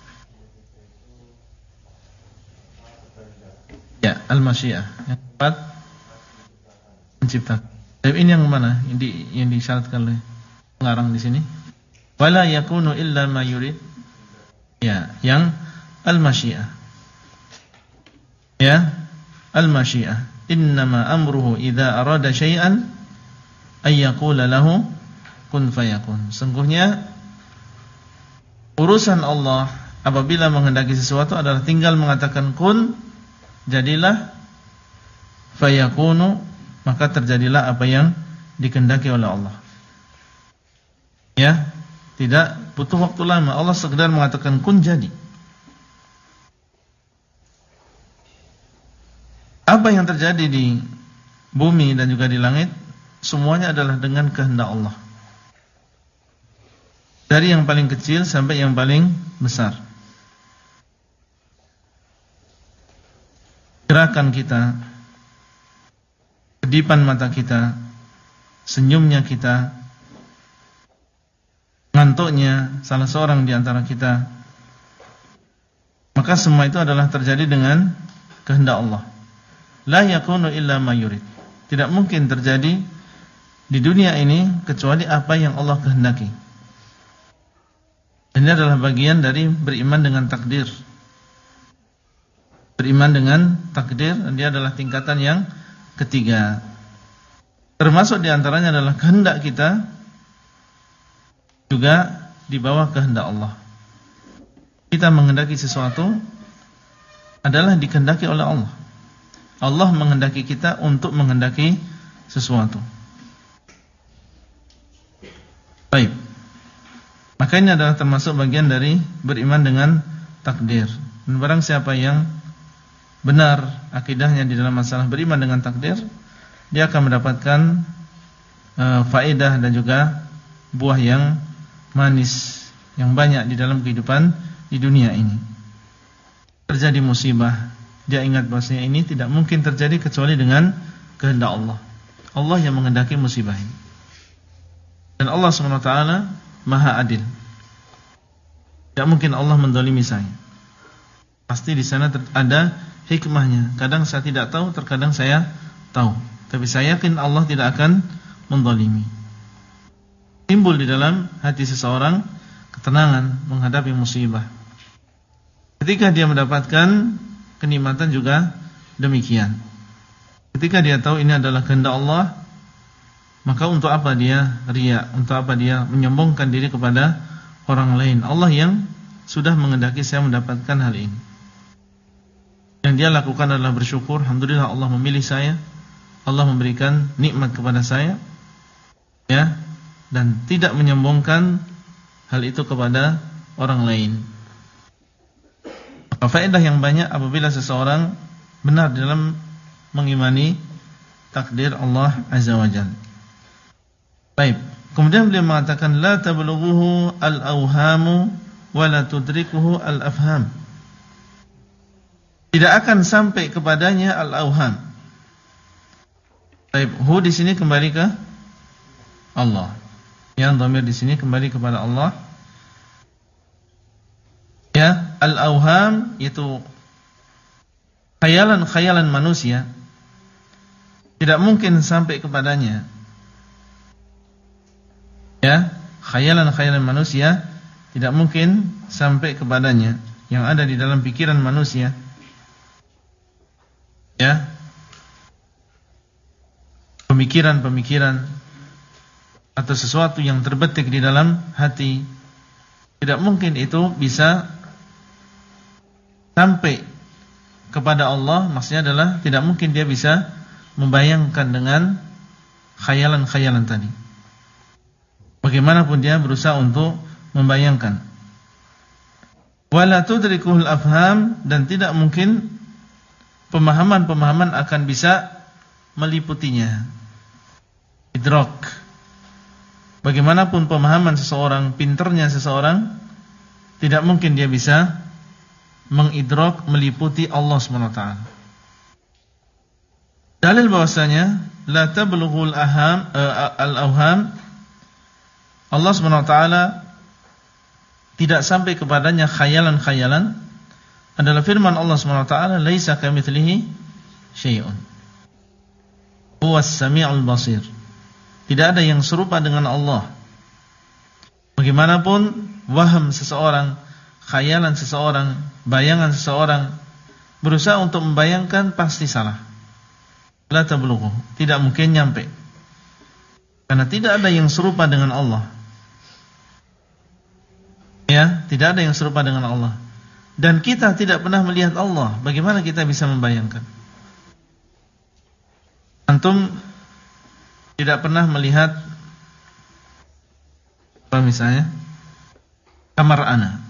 ya, al-masyiah. Yang keempat, menciptakan. Tapi ini yang mana? Yang disyaratkan oleh pengarang di sini. Wala yakunu illa ma yurid. Ya, yang al-masyiah. Ya, al-masyiah. Innama amruhu idza arada syai'an ay yaqula lahu kun fayakun. Sungguhnya urusan Allah apabila menghendaki sesuatu adalah tinggal mengatakan kun, jadilah, fayakunu, maka terjadilah apa yang dikehendaki oleh Allah. Ya, tidak butuh waktu lama. Allah sekedar mengatakan kun, jadi. Apa yang terjadi di bumi dan juga di langit, semuanya adalah dengan kehendak Allah. Dari yang paling kecil sampai yang paling besar. Gerakan kita, kedipan mata kita, senyumnya kita, ngantuknya salah seorang di antara kita, maka semua itu adalah terjadi dengan kehendak Allah. La yakunu illa ma yurid. Tidak mungkin terjadi di dunia ini kecuali apa yang Allah kehendaki. Ini adalah bagian dari beriman dengan takdir. beriman dengan takdir, dia adalah tingkatan yang ketiga. Termasuk diantaranya adalah kehendak kita juga di bawah kehendak Allah. Kita menghendaki sesuatu adalah dikehendaki oleh Allah. Allah menghendaki kita untuk menghendaki sesuatu. Baik. Maka ini adalah termasuk bagian dari beriman dengan takdir. Dan barang siapa yang benar akidahnya di dalam masalah beriman dengan takdir, dia akan mendapatkan faedah dan juga buah yang manis, yang banyak di dalam kehidupan di dunia ini. Terjadi musibah, dia ingat bahwasanya ini tidak mungkin terjadi kecuali dengan kehendak Allah. Allah yang menghendaki musibah ini. Dan Allah SWT Maha Adil. Tidak mungkin Allah menzalimi saya. Pasti di sana ada hikmahnya. Kadang saya tidak tahu, terkadang saya tahu. Tapi saya yakin Allah tidak akan menzalimi. Timbul di dalam hati seseorang ketenangan menghadapi musibah. Ketika dia mendapatkan kenikmatan juga demikian. Ketika dia tahu ini adalah kehendak Allah, maka untuk apa dia riya? Untuk apa dia menyombongkan diri kepada orang lain? Allah yang sudah menghendaki saya mendapatkan hal ini. Yang dia lakukan adalah bersyukur, alhamdulillah Allah memilih saya, Allah memberikan nikmat kepada saya, ya, dan tidak menyombongkan hal itu kepada orang lain. Faedah yang banyak apabila seseorang benar dalam mengimani takdir Allah Azza wa Jalla. Baik. Kemudian beliau mengatakan la tablughuhu al-awhamu wa la tudrikuhu al-afham. Tidak akan sampai kepadanya al-awham. Baik, hu di sini kembali ke Allah. Yang dhamir di sini kembali kepada Allah. Ya, al-awham itu khayalan-khayalan manusia tidak mungkin sampai kepadanya. Ya, khayalan-khayalan manusia tidak mungkin sampai kepadanya yang ada di dalam pikiran manusia. Ya. Pemikiran-pemikiran atau sesuatu yang terbetik di dalam hati, tidak mungkin itu bisa sampai kepada Allah. Maksudnya adalah tidak mungkin dia bisa membayangkan dengan khayalan-khayalan tadi. Bagaimanapun dia berusaha untuk membayangkan. Wala tudrikuhul afham, dan tidak mungkin pemahaman-pemahaman akan bisa meliputinya. Idrak. Bagaimanapun pemahaman seseorang, pinternya seseorang, tidak mungkin dia bisa mengidrak, meliputi Allah SWT. Dalil bahwasanya la tablughul al-awham, Allah SWT tidak sampai kepadanya khayalan-khayalan, adalah firman Allah SWT, laisa kamitslihi syai'un huwas sami'ul basir. Tidak ada yang serupa dengan Allah. Bagaimanapun waham seseorang, khayalan seseorang, bayangan seseorang berusaha untuk membayangkan, pasti salah. La tablughu, tidak mungkin nyampe. Karena tidak ada yang serupa dengan Allah. Ya, tidak ada yang serupa dengan Allah. Dan kita tidak pernah melihat Allah. Bagaimana kita bisa membayangkan? Antum tidak pernah melihat apa misalnya kamar ana.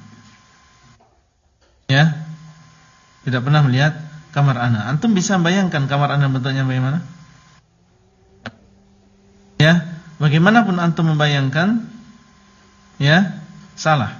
Ya. Tidak pernah melihat kamar ana. Antum bisa membayangkan kamar ana bentuknya bagaimana? Ya, bagaimanapun antum membayangkan, ya, salah.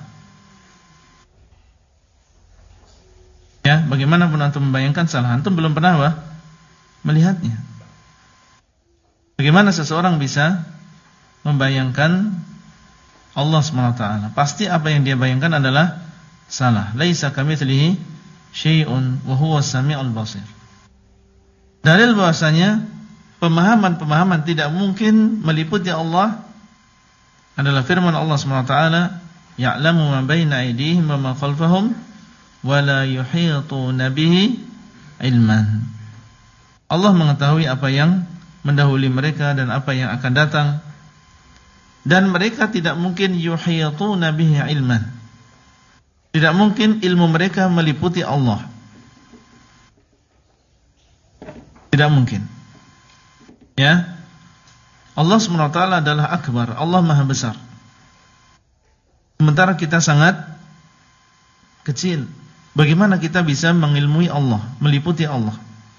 Ya, bagaimanapun antum membayangkan, salah. Antum belum pernah melihatnya. Bagaimana seseorang bisa membayangkan Allah SWT? Pasti apa yang dia bayangkan adalah salah. Laisa kamitslihi syai'un wa huwas sami'ul basir. Dalil bahwasanya pemahaman-pemahaman tidak mungkin meliputi Allah adalah firman Allah SWT, ya'lamu ma baina aydihim wa ma khalfahum wa la yuhituna bihi ilman. Allah mengetahui apa yang mendahului mereka dan apa yang akan datang, dan mereka tidak mungkin yuhituna bihi ilman. Tidak mungkin ilmu mereka meliputi Allah. Tidak mungkin. Ya. Allah SWT adalah akbar, Allah maha besar. Sementara kita sangat kecil. Bagaimana kita bisa mengilmui Allah, meliputi Allah?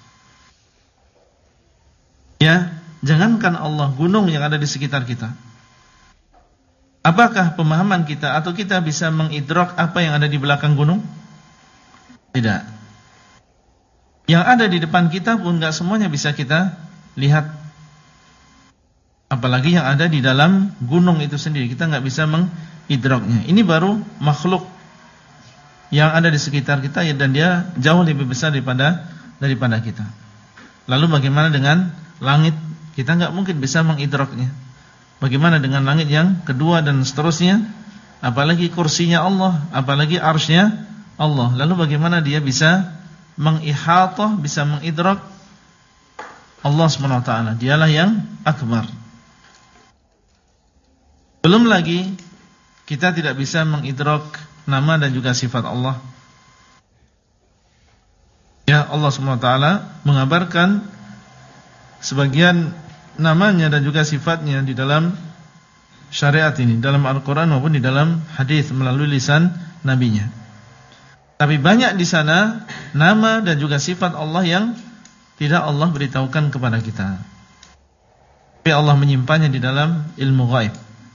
Ya, jangankan Allah, gunung yang ada di sekitar kita. Apakah pemahaman kita atau kita bisa mengidrak apa yang ada di belakang gunung? Tidak. Yang ada di depan kita pun enggak semuanya bisa kita lihat. Apalagi yang ada di dalam gunung itu sendiri, kita enggak bisa mengidraknya. Ini baru makhluk yang ada di sekitar kita, dan dia jauh lebih besar daripada kita. Lalu bagaimana dengan langit? Kita enggak mungkin bisa mengidraknya. Bagaimana dengan langit yang kedua dan seterusnya? Apalagi kursinya Allah, apalagi arsy-Nya Allah. Lalu bagaimana dia bisa mengihatah, bisa mengidrak Allah SWT? Dialah yang akbar. Belum lagi kita tidak bisa mengidrak nama dan juga sifat Allah. Ya, Allah SWT mengabarkan sebagian namanya dan juga sifatnya di dalam syariat ini, dalam Al-Quran maupun di dalam hadis melalui lisan nabinya. Tapi banyak di sana nama dan juga sifat Allah yang tidak Allah beritahukan kepada kita, tapi Allah menyimpannya di dalam ilmu ghaib.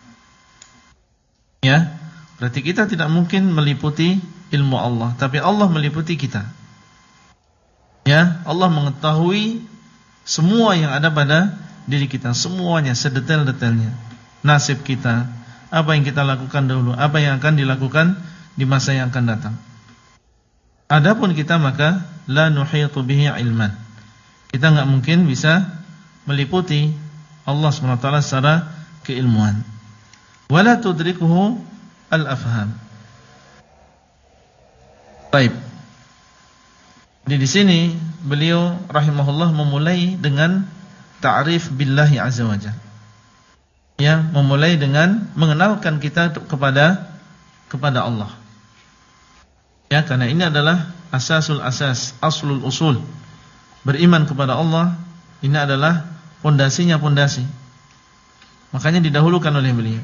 Ya, berarti kita tidak mungkin meliputi ilmu Allah, tapi Allah meliputi kita. Ya, Allah mengetahui semua yang ada pada diri kita, semuanya sedetail-detailnya. Nasib kita, apa yang kita lakukan dahulu, apa yang akan dilakukan di masa yang akan datang. Adapun kita maka la nuhitu bihi ilman. Kita enggak mungkin bisa meliputi Allah SWT secara keilmuan. Wala tudrikuhu al-afham. Baik. Di sini beliau rahimahullah memulai dengan ta'rif billahi azza wajalla. Ya, memulai dengan mengenalkan kita kepada Allah. Ya, karena ini adalah asasul asas, aslul usul. Beriman kepada Allah ini adalah pondasinya pondasi. Makanya didahulukan oleh beliau.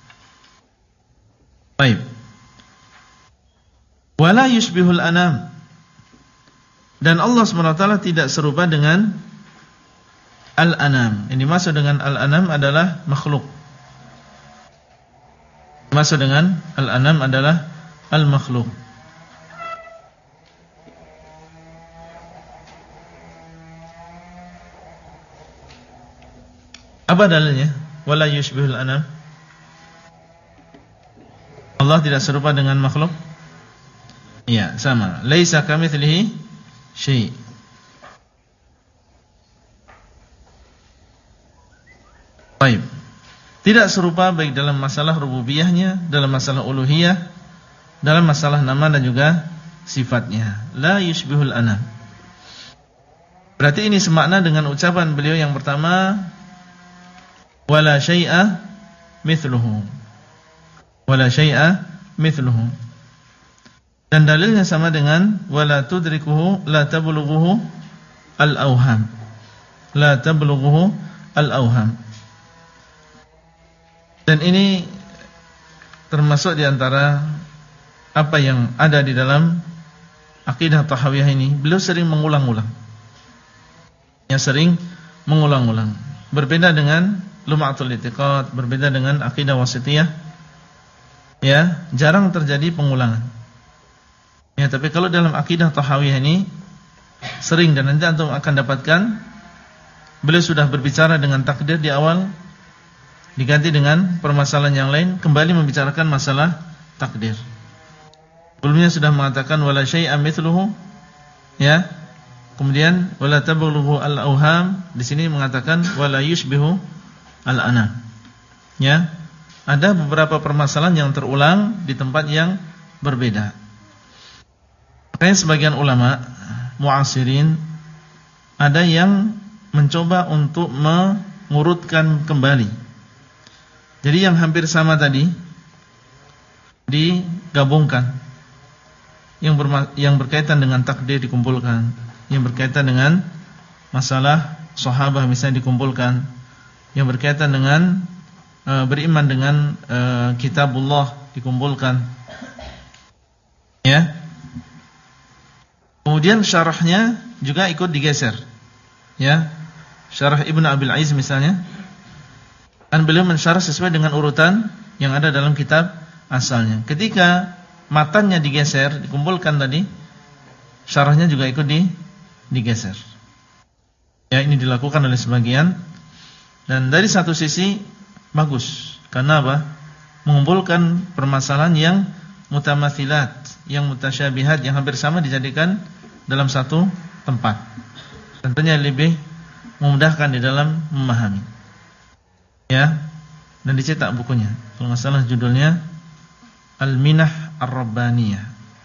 Baik. Wala yushbihul anam. Dan Allah SWT tidak serupa dengan al-anam. Ini maksud dengan al-anam adalah makhluk. Maksud dengan al-anam adalah al-makhluk. Apa dalilnya? Wala yushbihul anam. Allah tidak serupa dengan makhluk? Iya, sama. Laisa kamitslihi syai'. Baik. Tidak serupa baik dalam masalah rububiyahnya, dalam masalah uluhiyah, dalam masalah nama dan juga sifatnya. La yushbihul anam. Berarti ini semakna dengan ucapan beliau yang pertama, wala syai'a mithluhu. Wala syai'a mithluhu. Dan dalilnya sama dengan wala tudrikuhu la tablughuhu al-awham. La tablughuhu al-awham. Dan ini termasuk di antara apa yang ada di dalam akidah Tahawiyah ini. Beliau sering mengulang-ulang. Ya, sering mengulang-ulang. Berbeda dengan Lum'atul I'tiqad, berbeda dengan akidah Wasithiyah. Ya, jarang terjadi pengulangan. Ya, tapi kalau dalam akidah Tahawiyah ini sering, dan nanti antum akan dapatkan beliau sudah berbicara dengan takdir di awal, diganti dengan permasalahan yang lain, kembali membicarakan masalah takdir. Sebelumnya sudah mengatakan wala syai'a mithluhu, ya. Kemudian wala tablughu al-awham, di sini mengatakan wala yushbihu al-anam. Ya. Ada beberapa permasalahan yang terulang di tempat yang berbeda. Makanya sebagian ulama mu'asirin ada yang mencoba untuk mengurutkan kembali. Jadi yang hampir sama tadi digabungkan. Yang berkaitan dengan takdir dikumpulkan, yang berkaitan dengan masalah sahabat misalnya dikumpulkan, yang berkaitan dengan beriman dengan kitabullah dikumpulkan. Ya. Kemudian syarahnya juga ikut digeser. Ya. Syarah Ibnu Abil Aiz misalnya, kan beliau mensyarah sesuai dengan urutan yang ada dalam kitab asalnya. Ketika matanya digeser, dikumpulkan tadi, syarahnya juga ikut digeser. Ya, ini dilakukan oleh sebagian. Dan dari satu sisi bagus. Karena apa? Mengumpulkan permasalahan yang mutamathilat, yang mutasyabihat, yang hampir sama dijadikan dalam satu tempat. Tentunya lebih memudahkan di dalam memahami. Ya. Dan dicetak bukunya. Kalau enggak salah judulnya Al-Minah Ar-Rabbaniyah.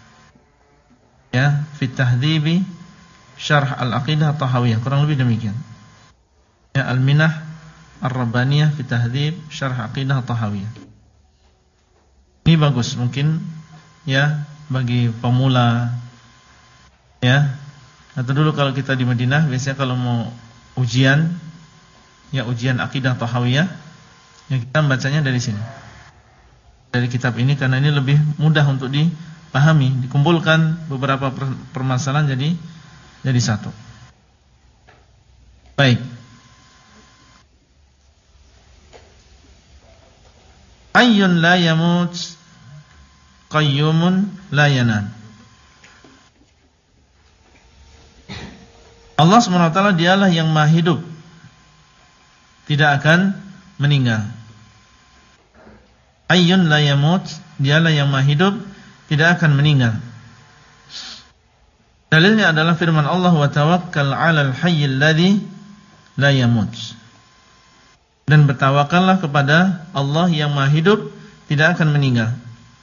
Ya, fi tahdhibi Syarh Al-Aqidah Tahawiyah, kurang lebih demikian. Ya, Al-Minah Ar-Rabbaniyah fi tahdhib Syarh Aqidah Tahawiyah. Ini bagus mungkin ya bagi pemula. Ya. Atau dulu kalau kita di Madinah biasanya kalau mau ujian, ya ujian Aqidah Tahawiyah, ya kita bacanya dari sini. Dari kitab ini karena ini lebih mudah untuk dipahami, dikumpulkan beberapa permasalahan jadi satu. Baik. Hayyun la yamut, qayyumun la yanam. Allah SWT dialah yang maha hidup, tidak akan meninggal. Hayyun la yamut, dialah yang maha hidup, tidak akan meninggal. Dalilnya adalah firman Allah, wa tawakkal 'alal hayyil ladzi la yamut. Dan bertawakallah kepada Allah yang maha hidup, tidak akan meninggal.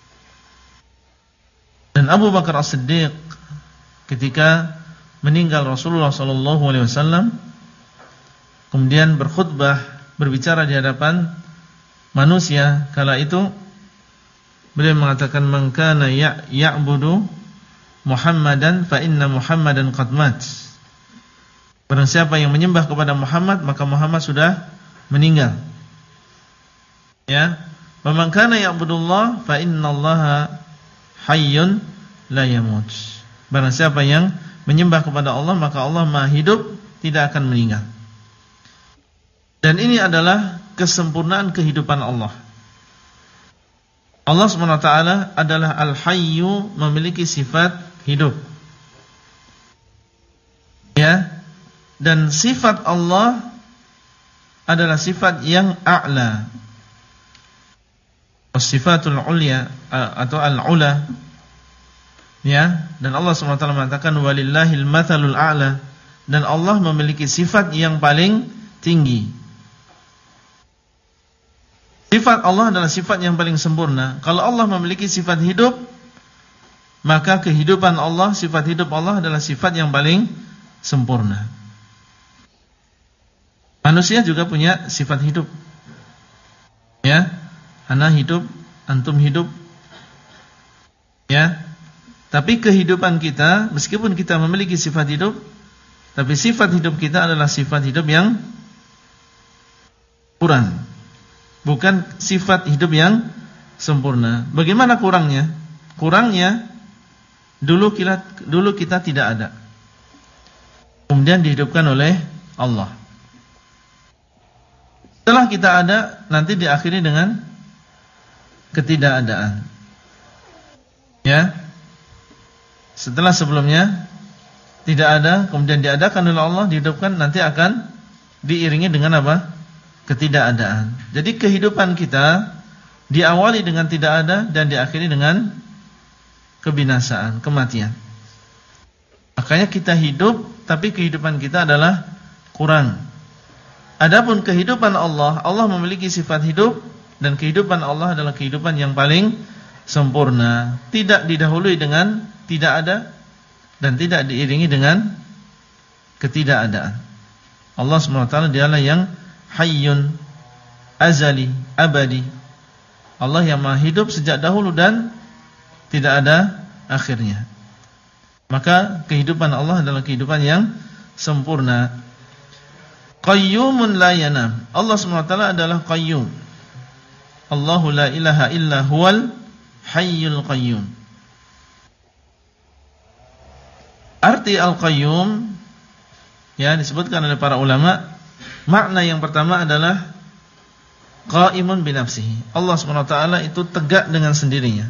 Dan Abu Bakar As-Siddiq ketika meninggal Rasulullah SAW, kemudian berkhutbah, berbicara di hadapan manusia kala itu, beliau mengatakan, man kana ya'budu Muhammadan fa inna Muhammadan qad mat. Barang siapa yang menyembah kepada Muhammad, maka Muhammad sudah meninggal. Ya, wa man kana ya'budullah fa innallaha hayyun la yamut. Barang siapa yang menyembah kepada Allah, maka Allah maha hidup, tidak akan meninggal. Dan ini adalah kesempurnaan kehidupan Allah. Allah SWT adalah Al-Hayyu, memiliki sifat hidup. Ya. Dan sifat Allah adalah sifat yang a'la. Sifatul ulya atau al-ula. Ya, dan Allah SWT mengatakan walillahil mathalul a'la, dan Allah memiliki sifat yang paling tinggi. Sifat Allah adalah sifat yang paling sempurna. Kalau Allah memiliki sifat hidup, maka kehidupan Allah, sifat hidup Allah adalah sifat yang paling sempurna. Manusia juga punya sifat hidup. Ya, ana hidup, antum hidup. Ya. Tapi kehidupan kita, meskipun kita memiliki sifat hidup, tapi sifat hidup kita adalah sifat hidup yang kurang, bukan sifat hidup yang sempurna. Bagaimana kurangnya? Kurangnya dulu kita tidak ada, kemudian dihidupkan oleh Allah. Setelah kita ada, nanti diakhiri dengan ketidakadaan. Ya. Setelah sebelumnya tidak ada, kemudian diadakan oleh Allah, dihidupkan, nanti akan diiringi dengan apa? Ketidakadaan. Jadi kehidupan kita diawali dengan tidak ada dan diakhiri dengan kebinasaan, kematian. Makanya kita hidup, tapi kehidupan kita adalah kurang. Adapun kehidupan Allah, Allah memiliki sifat hidup, dan kehidupan Allah adalah kehidupan yang paling sempurna, tidak didahului dengan tidak ada, dan tidak diiringi dengan ketidakadaan. Allah SWT dialah yang hayyun, azali, abadi. Allah yang maha hidup sejak dahulu dan tidak ada akhirnya. Maka kehidupan Allah adalah kehidupan yang sempurna. Qayyumun la yanam. Allah SWT adalah qayyum. Allahu la ilaha illa huwal hayyul qayyum. Arti al-qayyum ya disebutkan oleh para ulama, makna yang pertama adalah qaimun bi nafsihi. Allah SWT itu tegak dengan sendirinya.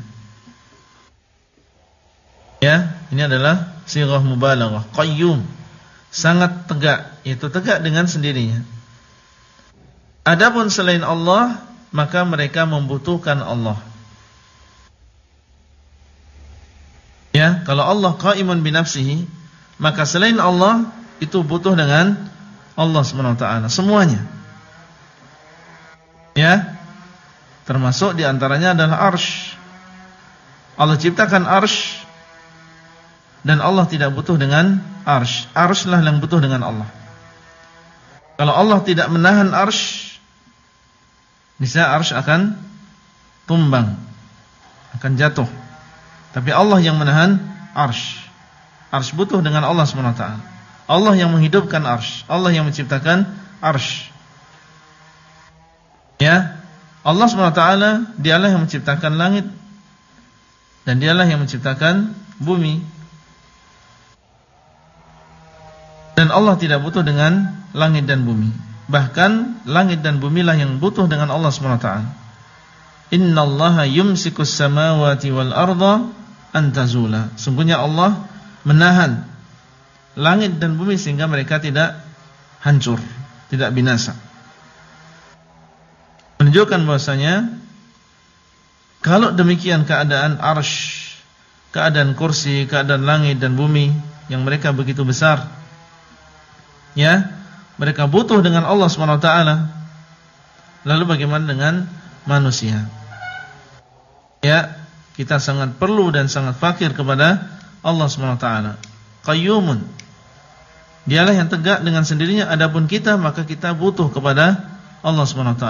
Ya, ini adalah sighah mubalaghah. Qayyum, sangat tegak, yaitu tegak dengan sendirinya. Adapun selain Allah, maka mereka membutuhkan Allah. Ya, kalau Allah qaimun bi nafsihi, maka selain Allah itu butuh dengan Allah SWT semuanya. Ya, termasuk diantaranya adalah arsy. Allah ciptakan arsy dan Allah tidak butuh dengan arsy. Arsy-lah yang butuh dengan Allah. Kalau Allah tidak menahan arsy, niscaya arsy akan tumbang, akan jatuh. Tapi Allah yang menahan arsy. Arsy butuh dengan Allah SWT. Allah yang menghidupkan arsy, Allah yang menciptakan arsy. Ya, Allah SWT dialah yang menciptakan langit dan dialah yang menciptakan bumi. Dan Allah tidak butuh dengan langit dan bumi. Bahkan langit dan bumilah yang butuh dengan Allah SWT. Innallaha yumsikus samawati wal arda antazula. Sungguhnya Allah menahan langit dan bumi sehingga mereka tidak hancur, tidak binasa. Menunjukkan bahwasanya kalau demikian keadaan arsy, keadaan kursi, keadaan langit dan bumi yang mereka begitu besar, ya, mereka butuh dengan Allah SWT. Lalu bagaimana dengan manusia? Ya, kita sangat perlu dan sangat fakir kepada Allah SWT. Qayyumun, dialah yang tegak dengan sendirinya. Adapun kita, maka kita butuh kepada Allah SWT.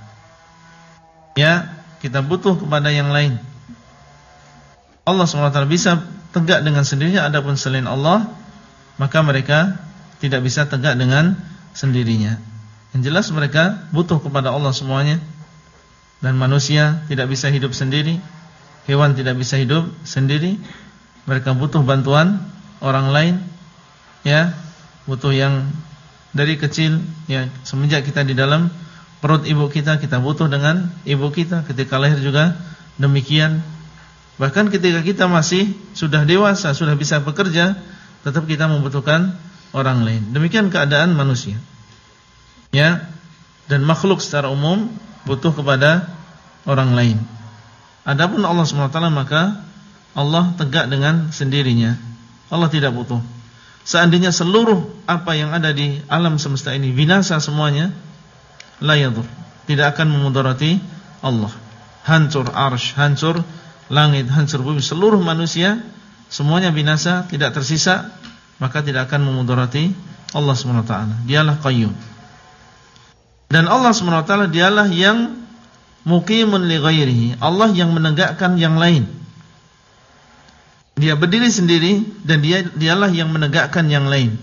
Ya, kita butuh kepada yang lain. Allah SWT bisa tegak dengan sendirinya. Adapun selain Allah, maka mereka tidak bisa tegak dengan sendirinya. Yang jelas mereka butuh kepada Allah semuanya. Dan manusia tidak bisa hidup sendiri, hewan tidak bisa hidup sendiri. Mereka butuh bantuan orang lain. Ya, butuh yang dari kecil, ya, semenjak kita di dalam perut ibu kita, kita butuh dengan ibu kita. Ketika lahir juga demikian. Bahkan ketika kita masih sudah dewasa, sudah bisa bekerja, tetap kita membutuhkan orang lain. Demikian keadaan manusia. Ya, dan makhluk secara umum butuh kepada orang lain. Adapun Allah SWT, maka Allah tegak dengan sendirinya. Allah tidak butuh. Seandainya seluruh apa yang ada di alam semesta ini binasa semuanya, la yadur, tidak akan memudarati Allah. Hancur arsy, hancur langit, hancur bumi, seluruh manusia semuanya binasa, tidak tersisa, maka tidak akan memudarati Allah SWT. Dialah qayyum. Dan Allah SWT dialah yang muqimun li ghairihi, Allah yang menegakkan yang lain. Dia berdiri sendiri dan dialah yang menegakkan yang lain.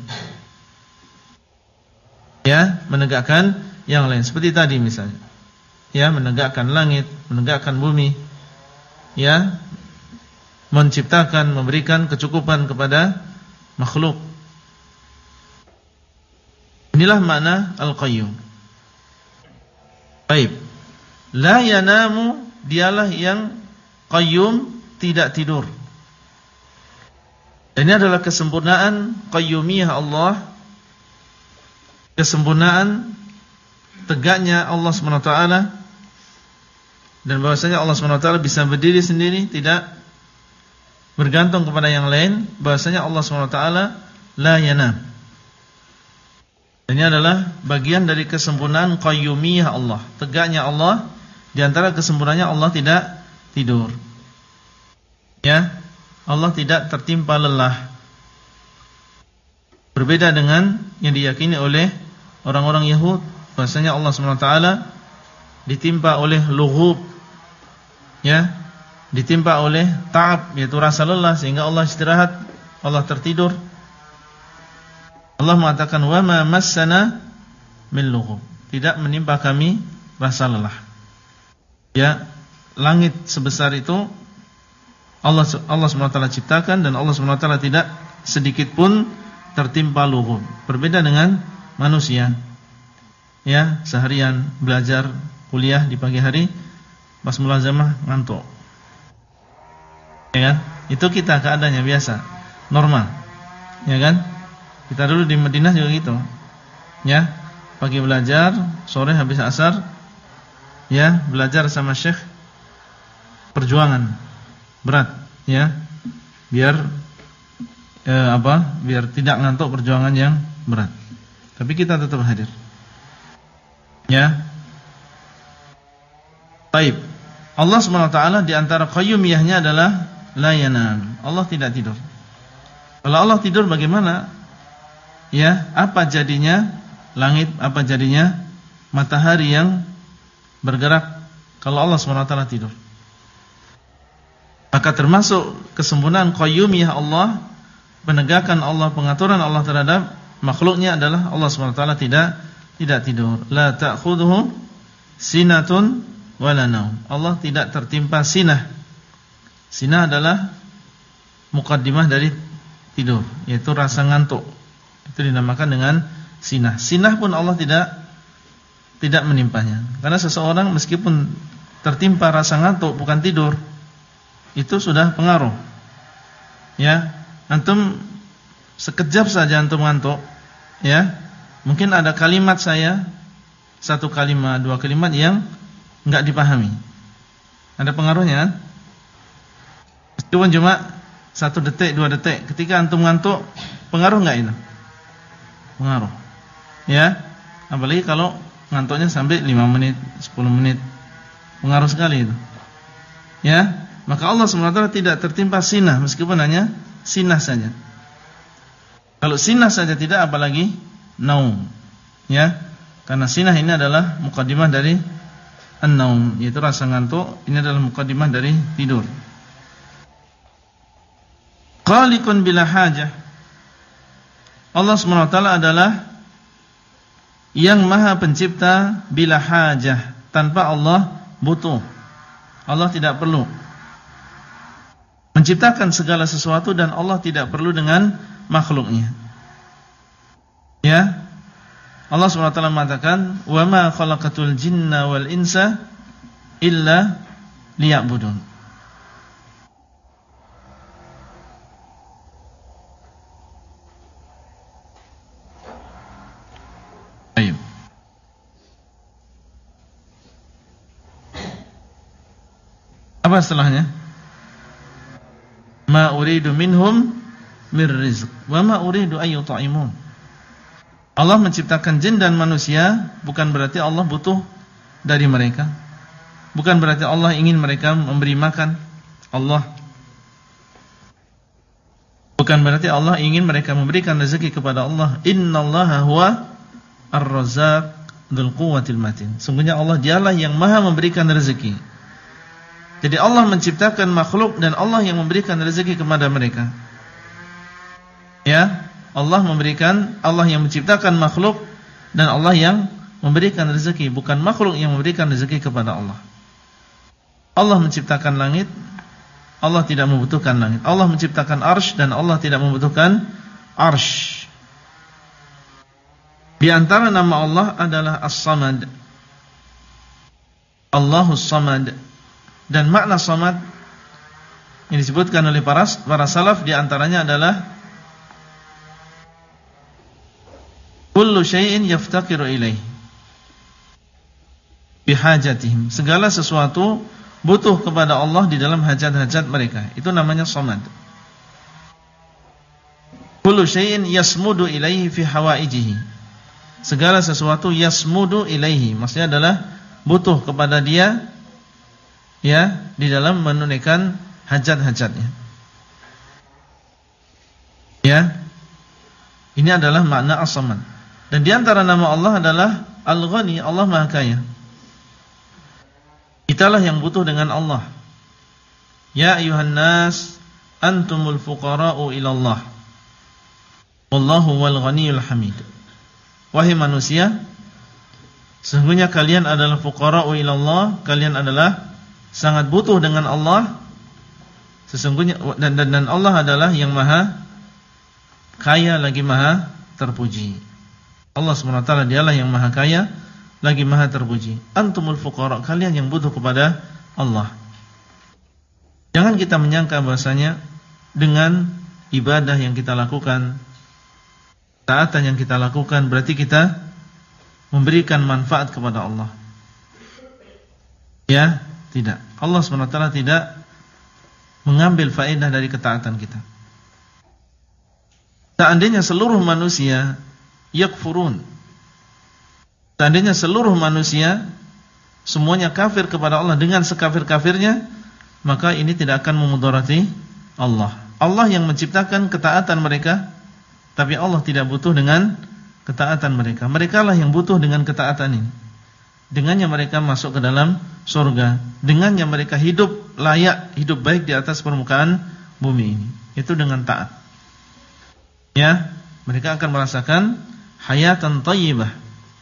Ya, menegakkan yang lain. Seperti tadi misalnya, ya, menegakkan langit, menegakkan bumi, ya, menciptakan, memberikan kecukupan kepada makhluk. Inilah makna al-qayyum. Baik. La yanamu, dialah yang qayyum, tidak tidur. Dan ini adalah kesempurnaan qayyumiyah Allah, kesempurnaan tegaknya Allah SWT, dan bahwasanya Allah SWT bisa berdiri sendiri, tidak bergantung kepada yang lain. Bahwasanya Allah SWT la yanam. Dan ini adalah bagian dari kesempurnaan qayyumiyah Allah, tegaknya Allah. Di antara kesempurnaannya Allah tidak tidur. Ya, Allah tidak tertimpa lelah. Berbeda dengan yang diyakini oleh orang-orang Yahud, bahasanya Allah SWT ditimpa oleh lughub, ya, ditimpa oleh ta'ab, yaitu rasa lelah, sehingga Allah istirahat, Allah tertidur. Allah mengatakan wa ma massana min lughub, tidak menimpa kami rasa lelah. Ya, langit sebesar itu Allah SWT ciptakan, dan Allah SWT tidak sedikit pun tertimpa lughub. Berbeda dengan manusia, ya, seharian belajar kuliah di pagi hari, pas mulazamah ngantuk, ya kan? Itu kita keadaannya biasa, normal, ya kan? Kita dulu di Madinah juga gitu, ya, pagi belajar, sore habis asar, ya, belajar sama syekh, perjuangan berat, ya, biar biar tidak ngantuk, perjuangan yang berat. Tapi kita tetap hadir, ya. Baik. Allah SWT di antara qayyumiyahnya adalah la yanam. Allah tidak tidur. Kalau Allah tidur bagaimana? Ya, apa jadinya langit, apa jadinya matahari yang bergerak kalau Allah SWT tidur? Maka termasuk kesempurnaan qayyumiyah Allah, penegakan Allah, pengaturan Allah terhadap makhluknya adalah Allah SWT tidak tidur. La ta'khudhuhu sinatun wala naum. Allah tidak tertimpa sinah. Sinah adalah mukaddimah dari tidur, yaitu rasa ngantuk. Itu dinamakan dengan sinah. Sinah pun Allah tidak menimpanya. Karena seseorang meskipun tertimpa rasa ngantuk, bukan tidur, itu sudah pengaruh. Ya, antum sekejap saja antum ngantuk, ya, mungkin ada kalimat saya, satu kalimat, dua kalimat yang enggak dipahami. Ada pengaruhnya kan? Meskipun cuma 1 detik, 2 detik, ketika antum ngantuk, pengaruh enggak itu? Pengaruh. Ya, apalagi kalau ngantuknya sampai 5 menit, 10 menit. Pengaruh sekali itu. Ya, maka Allah SWT tidak tertimpa sinah, meskipun hanya sinah saja. Kalau sinah saja tidak, apalagi naum, ya, karena sinah ini adalah mukaddimah dari an-naum, yaitu rasa ngantuk. Ini adalah mukaddimah dari tidur. Khaliqun bila hajah. Allah SWT adalah yang maha pencipta bila hajah, tanpa Allah butuh. Allah tidak perlu menciptakan segala sesuatu, dan Allah tidak perlu dengan makhluknya. Ya, Allah SWT mengatakan, "Wa ma khalaqatul jinna wal insa illa liya'budun." Ayo. Apa setelahnya? Ma uridu minhum mir rizq wa ma uridu ay yut'imun. Allah menciptakan jin dan manusia bukan berarti Allah butuh dari mereka. Bukan berarti Allah ingin mereka memberi makan. Bukan berarti Allah ingin mereka memberikan rezeki kepada Allah. Innallaha huwa ar-razzaq dzul quwwatil matin. Sungguhnya Allah dialah yang maha memberikan rezeki. Jadi Allah menciptakan makhluk dan Allah yang memberikan rezeki kepada mereka. Ya, Allah yang menciptakan makhluk dan Allah yang memberikan rezeki, bukan makhluk yang memberikan rezeki kepada Allah. Allah menciptakan langit, Allah tidak membutuhkan langit. Allah menciptakan arsy dan Allah tidak membutuhkan arsy. Di antara nama Allah adalah As-Samad. Allahus Samad. Dan makna samad yang disebutkan oleh para salaf di antaranya adalah kullu syai'in yaftaqiru ilaih bihajatihim. Segala sesuatu butuh kepada Allah di dalam hajat-hajat mereka. Itu namanya samad. Kullu syai'in yasmudu ilaihi fi hawaijihi. Segala sesuatu yasmudu ilaihi, maksudnya adalah butuh kepada dia, ya, di dalam menunaikan hajat-hajatnya. Ya. Ini adalah makna as-samad. Dan di antara nama Allah adalah Al-Ghani, Allah Maha Kaya. Kitalah yang butuh dengan Allah. Ya ayuhan nas, antumul fuqara'u ilallah. Wallahu wal ghaniyul hamid. Wahai manusia, sesungguhnya kalian adalah fuqara'u ilallah, kalian adalah sangat butuh dengan Allah. Sesungguhnya dan Allah adalah yang Maha Kaya lagi Maha terpuji. Allah SWT dialah yang Maha Kaya lagi Maha terpuji. Antumul fuqara, kalian yang butuh kepada Allah. Jangan kita menyangka bahasanya dengan ibadah yang kita lakukan, taatan yang kita lakukan, berarti kita memberikan manfaat kepada Allah. Ya, tidak. Allah SWT tidak mengambil faedah dari ketaatan kita. Seandainya seluruh manusia yakfurun, seandainya seluruh manusia semuanya kafir kepada Allah dengan sekafir-kafirnya, maka ini tidak akan memudarati Allah. Allah yang menciptakan ketaatan mereka, tapi Allah tidak butuh dengan ketaatan mereka. Merekalah yang butuh dengan ketaatan ini. Dengannya mereka masuk ke dalam surga, dengannya mereka hidup layak, hidup baik di atas permukaan bumi ini. Itu dengan taat. Ya, mereka akan merasakan hayatan thayyibah.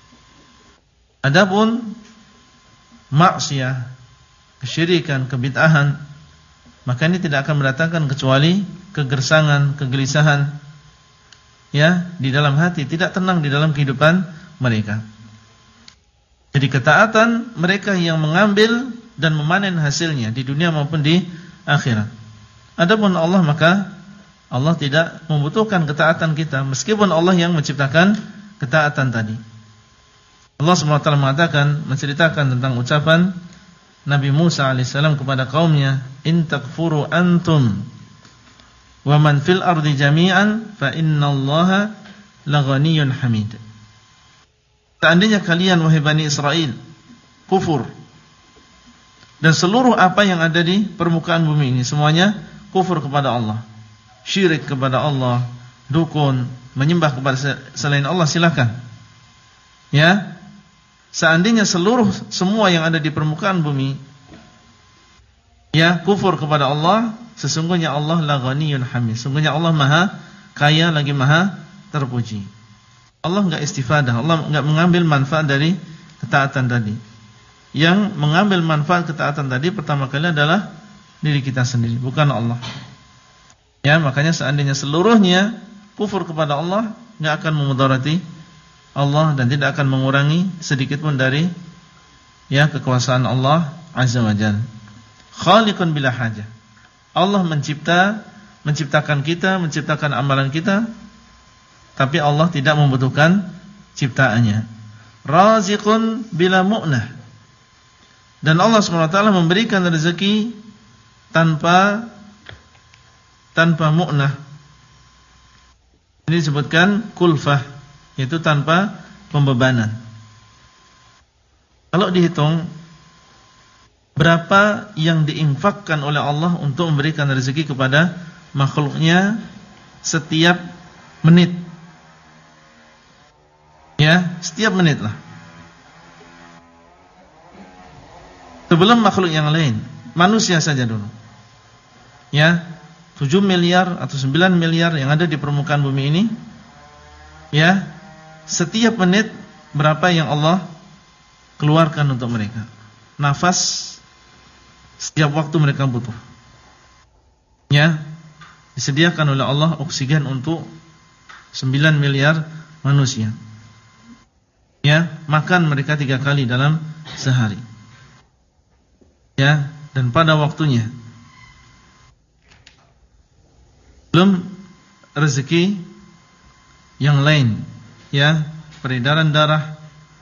Adapun maksiyah, kesyirikan, kebid'ahan, maka ini tidak akan mendatangkan kecuali kegersangan, kegelisahan, ya, di dalam hati, tidak tenang di dalam kehidupan mereka. Jadi ketaatan mereka yang mengambil dan memanen hasilnya di dunia maupun di akhirat. Adapun Allah, maka Allah tidak membutuhkan ketaatan kita, meskipun Allah yang menciptakan ketaatan tadi. Allah SWT mengatakan, menceritakan tentang ucapan Nabi Musa alaihissalam kepada kaumnya, in takfuru antum wa man fil ardi jami'an fa innallaha laghaniyyun hamid. Seandainya kalian wahai Bani Israel kufur, dan seluruh apa yang ada di permukaan bumi ini semuanya kufur kepada Allah, syirik kepada Allah, dukun, menyembah kepada selain Allah, silakan. Ya, seandainya semua yang ada di permukaan bumi ya kufur kepada Allah, sesungguhnya Allah la ghaniyyun hamid. Sesungguhnya Allah Maha Kaya lagi Maha terpuji. Allah enggak istifadah, Allah enggak mengambil manfaat dari ketaatan tadi. Yang mengambil manfaat ketaatan tadi pertama kali adalah diri kita sendiri, bukan Allah. Ya, makanya seandainya seluruhnya kufur kepada Allah, enggak akan memudarati Allah dan tidak akan mengurangi sedikit pun dari ya kekuasaan Allah Azza wa Jalla. Khaliqun bila hajah. Allah menciptakan kita, menciptakan amalan kita, tapi Allah tidak membutuhkan ciptaannya. Raziqun bila mu'nah. Dan Allah SWT memberikan rezeki tanpa mu'nah. Ini disebutkan kulfah, yaitu tanpa pembebanan. Kalau dihitung berapa yang diinfakkan oleh Allah untuk memberikan rezeki kepada makhluknya setiap menit, ya, setiap menit lah. Sebelum makhluk yang lain, manusia saja dulu. Ya, 7 miliar atau 9 miliar yang ada di permukaan bumi ini, ya, setiap menit berapa yang Allah keluarkan untuk mereka. Nafas setiap waktu mereka butuh. Ya, disediakan oleh Allah oksigen untuk 9 miliar manusia. Ya, makan mereka 3 kali dalam sehari. Ya, dan pada waktunya. Belum rezeki yang lain, ya, peredaran darah,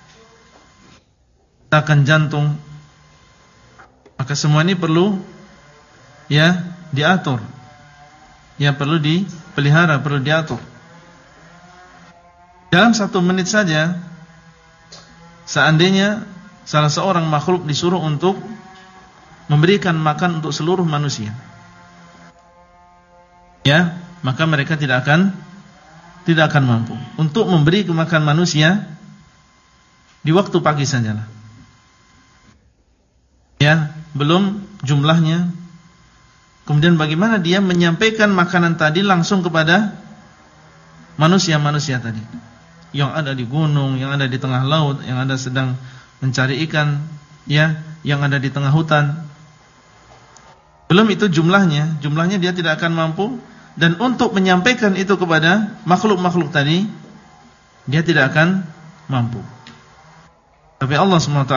detak jantung. Maka semua ini perlu ya diatur. Ya, perlu dipelihara, perlu diatur. Dalam 1 menit saja, seandainya salah seorang makhluk disuruh untuk memberikan makan untuk seluruh manusia, ya, maka mereka tidak akan tidak akan mampu untuk memberi makan manusia di waktu pagi sajalah. Ya, belum jumlahnya. Kemudian bagaimana dia menyampaikan makanan tadi langsung kepada manusia-manusia tadi yang ada di gunung, yang ada di tengah laut, yang ada sedang mencari ikan, ya, yang ada di tengah hutan. Belum itu jumlahnya dia tidak akan mampu. Dan untuk menyampaikan itu kepada makhluk-makhluk tadi, dia tidak akan mampu. Tapi Allah SWT,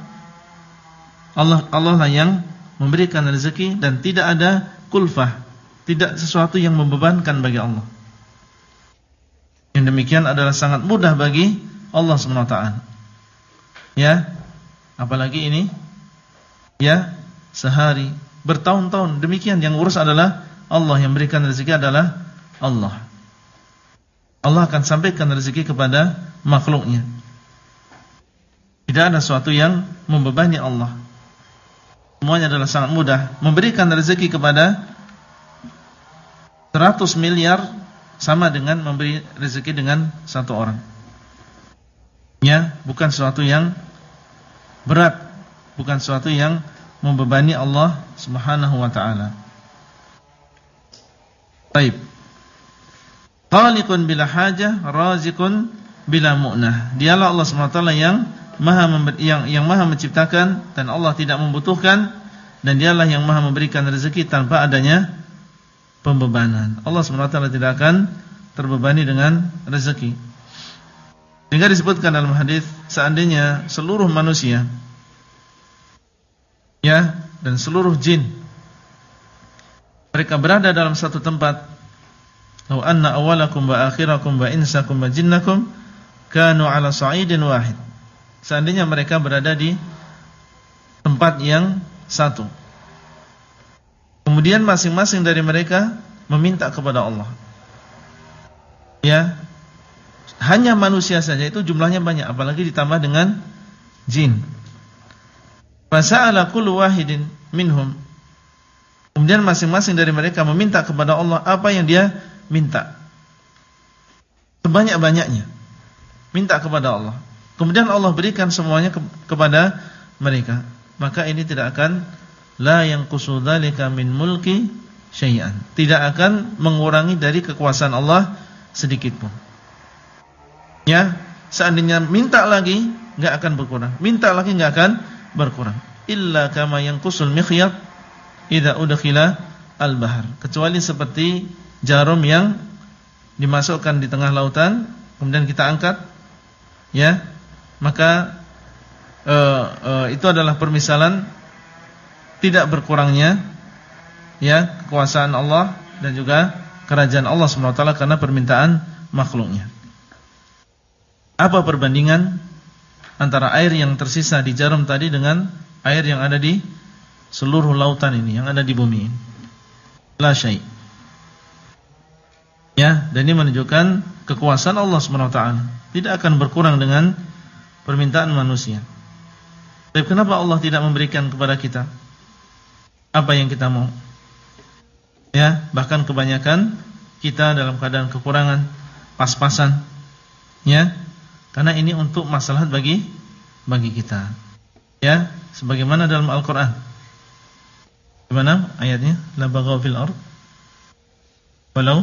Allah lah yang memberikan rezeki dan tidak ada kulfah, tidak sesuatu yang membebankan bagi Allah. Yang demikian adalah sangat mudah bagi Allah SWT. Ya, apalagi ini, ya, sehari, bertahun-tahun demikian, yang urus adalah Allah, yang berikan rezeki adalah Allah. Allah akan sampaikan rezeki kepada makhluknya. Tidak ada sesuatu yang membebani Allah. Semuanya adalah sangat mudah. Memberikan rezeki kepada 100 miliar sama dengan memberi rezeki dengan satu orang. Ya, bukan sesuatu yang berat, bukan sesuatu yang membebani Allah Subhanahu wa taala. Baik. Khaliqun bila hajah, razikun bila mu'nah. Dialah Allah SWT yang maha menciptakan dan Allah tidak membutuhkan, dan dialah yang maha memberikan rezeki tanpa adanya pembebanan. Allah SWT tidak akan terbebani dengan rezeki. Sehingga disebutkan dalam hadis, seandainya seluruh manusia, ya, dan seluruh jin, mereka berada dalam satu tempat, law anna awwalakum wa akhirakum wa insakum wa jinnakum kanu ala sa'idin wahid. Seandainya mereka berada di tempat yang satu, kemudian masing-masing dari mereka meminta kepada Allah, ya, hanya manusia saja itu jumlahnya banyak, apalagi ditambah dengan jin. Fasa'ala kullu wahidin minhum, kemudian masing-masing dari mereka meminta kepada Allah apa yang dia minta, sebanyak-banyaknya minta kepada Allah. Kemudian Allah berikan semuanya kepada mereka. Maka ini tidak akan, la yanqusu dzalika min mulki syai'an, tidak akan mengurangi dari kekuasaan Allah sedikit pun. Ya, seandainya minta lagi enggak akan berkurang, minta lagi enggak akan berkurang. Illa kama yanqusul mikhyat idza udkhila al-bahr, kecuali seperti jarum yang dimasukkan di tengah lautan kemudian kita angkat, ya, maka itu adalah permisalan tidak berkurangnya, ya, kekuasaan Allah dan juga kerajaan Allah SWT karena permintaan makhluknya. Apa perbandingan antara air yang tersisa di jarum tadi dengan air yang ada di seluruh lautan ini, yang ada di bumi ini? La syai'. Ya, dan ini menunjukkan kekuasaan Allah SWT tidak akan berkurang dengan permintaan manusia. Tapi kenapa Allah tidak memberikan kepada kita apa yang kita mau? Ya, bahkan kebanyakan kita dalam keadaan kekurangan, pas-pasan, ya, karena ini untuk maslahat bagi kita. Ya, sebagaimana dalam Al-Qur'an. Gimana ayatnya? La baghaw fil ard walau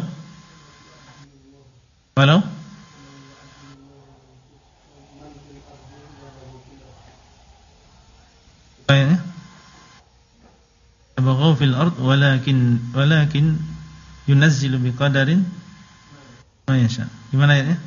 ayatnya baghaw fil ard walakin yunazzilu biqadarin ma yasha. Gimana ayatnya?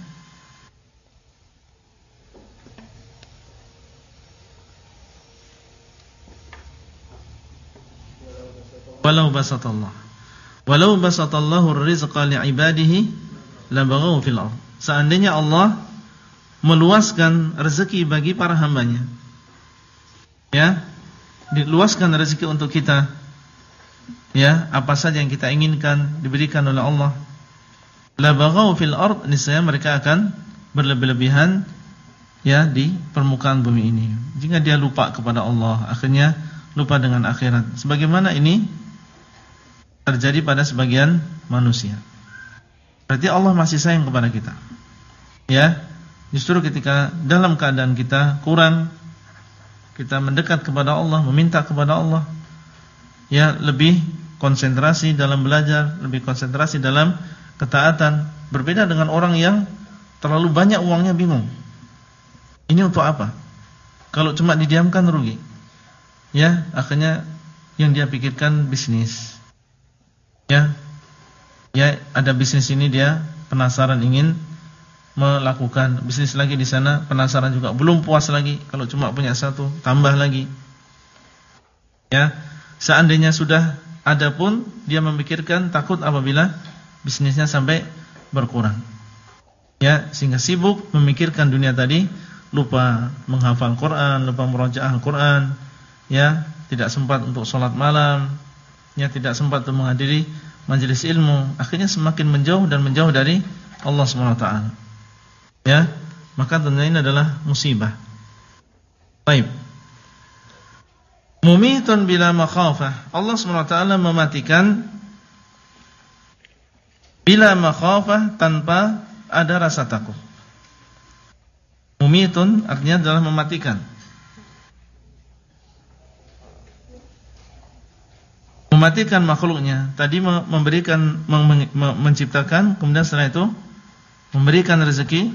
Walau basatallahu ar-rizqa li'ibadihi labaghaw fil ard. Seandainya Allah meluaskan rezeki bagi para hambanya, ya, diluaskan rezeki untuk kita, ya, apa saja yang kita inginkan diberikan oleh Allah, labaghaw fil ard, niscaya mereka akan berlebih-lebihan, ya, di permukaan bumi ini. Jika dia lupa kepada Allah, akhirnya lupa dengan akhirat. Sebagaimana ini terjadi pada sebagian manusia. berarti Allah masih sayang kepada kita. Ya, justru ketika dalam keadaan kita kurang, kita mendekat kepada Allah, meminta kepada Allah, ya lebih konsentrasi dalam belajar, lebih konsentrasi dalam ketaatan. Berbeda dengan orang yang terlalu banyak uangnya, bingung. Ini untuk apa? Kalau cuma didiamkan rugi. Ya, akhirnya yang dia pikirkan bisnis. Ya, ada bisnis ini dia penasaran ingin melakukan, bisnis lagi di sana penasaran juga, belum puas lagi kalau cuma punya satu, tambah lagi. Ya, seandainya sudah ada pun dia memikirkan takut apabila bisnisnya sampai berkurang. Ya, sehingga sibuk memikirkan dunia tadi, lupa menghafal Quran, lupa murajaah Quran, ya, tidak sempat untuk sholat malam, ya, tidak sempat untuk menghadiri majelis ilmu, akhirnya semakin menjauh dan menjauh dari Allah SWT. Ya, maka tentunya ini adalah musibah. Baik. Mumitun bila makhafah. Allah SWT mematikan bila makhafah, tanpa ada rasa takut. Mumitun artinya adalah mematikan. Mematikan makhluknya. Tadi memberikan, menciptakan, kemudian setelah itu memberikan rezeki,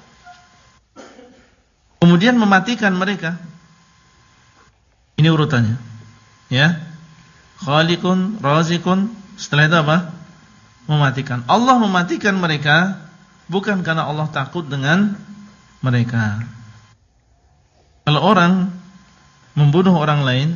kemudian mematikan mereka. Ini urutannya. Ya. Khaliqun, Razikun, setelah itu apa? Mematikan. Allah mematikan mereka bukan karena Allah takut dengan mereka. Kalau orang membunuh orang lain,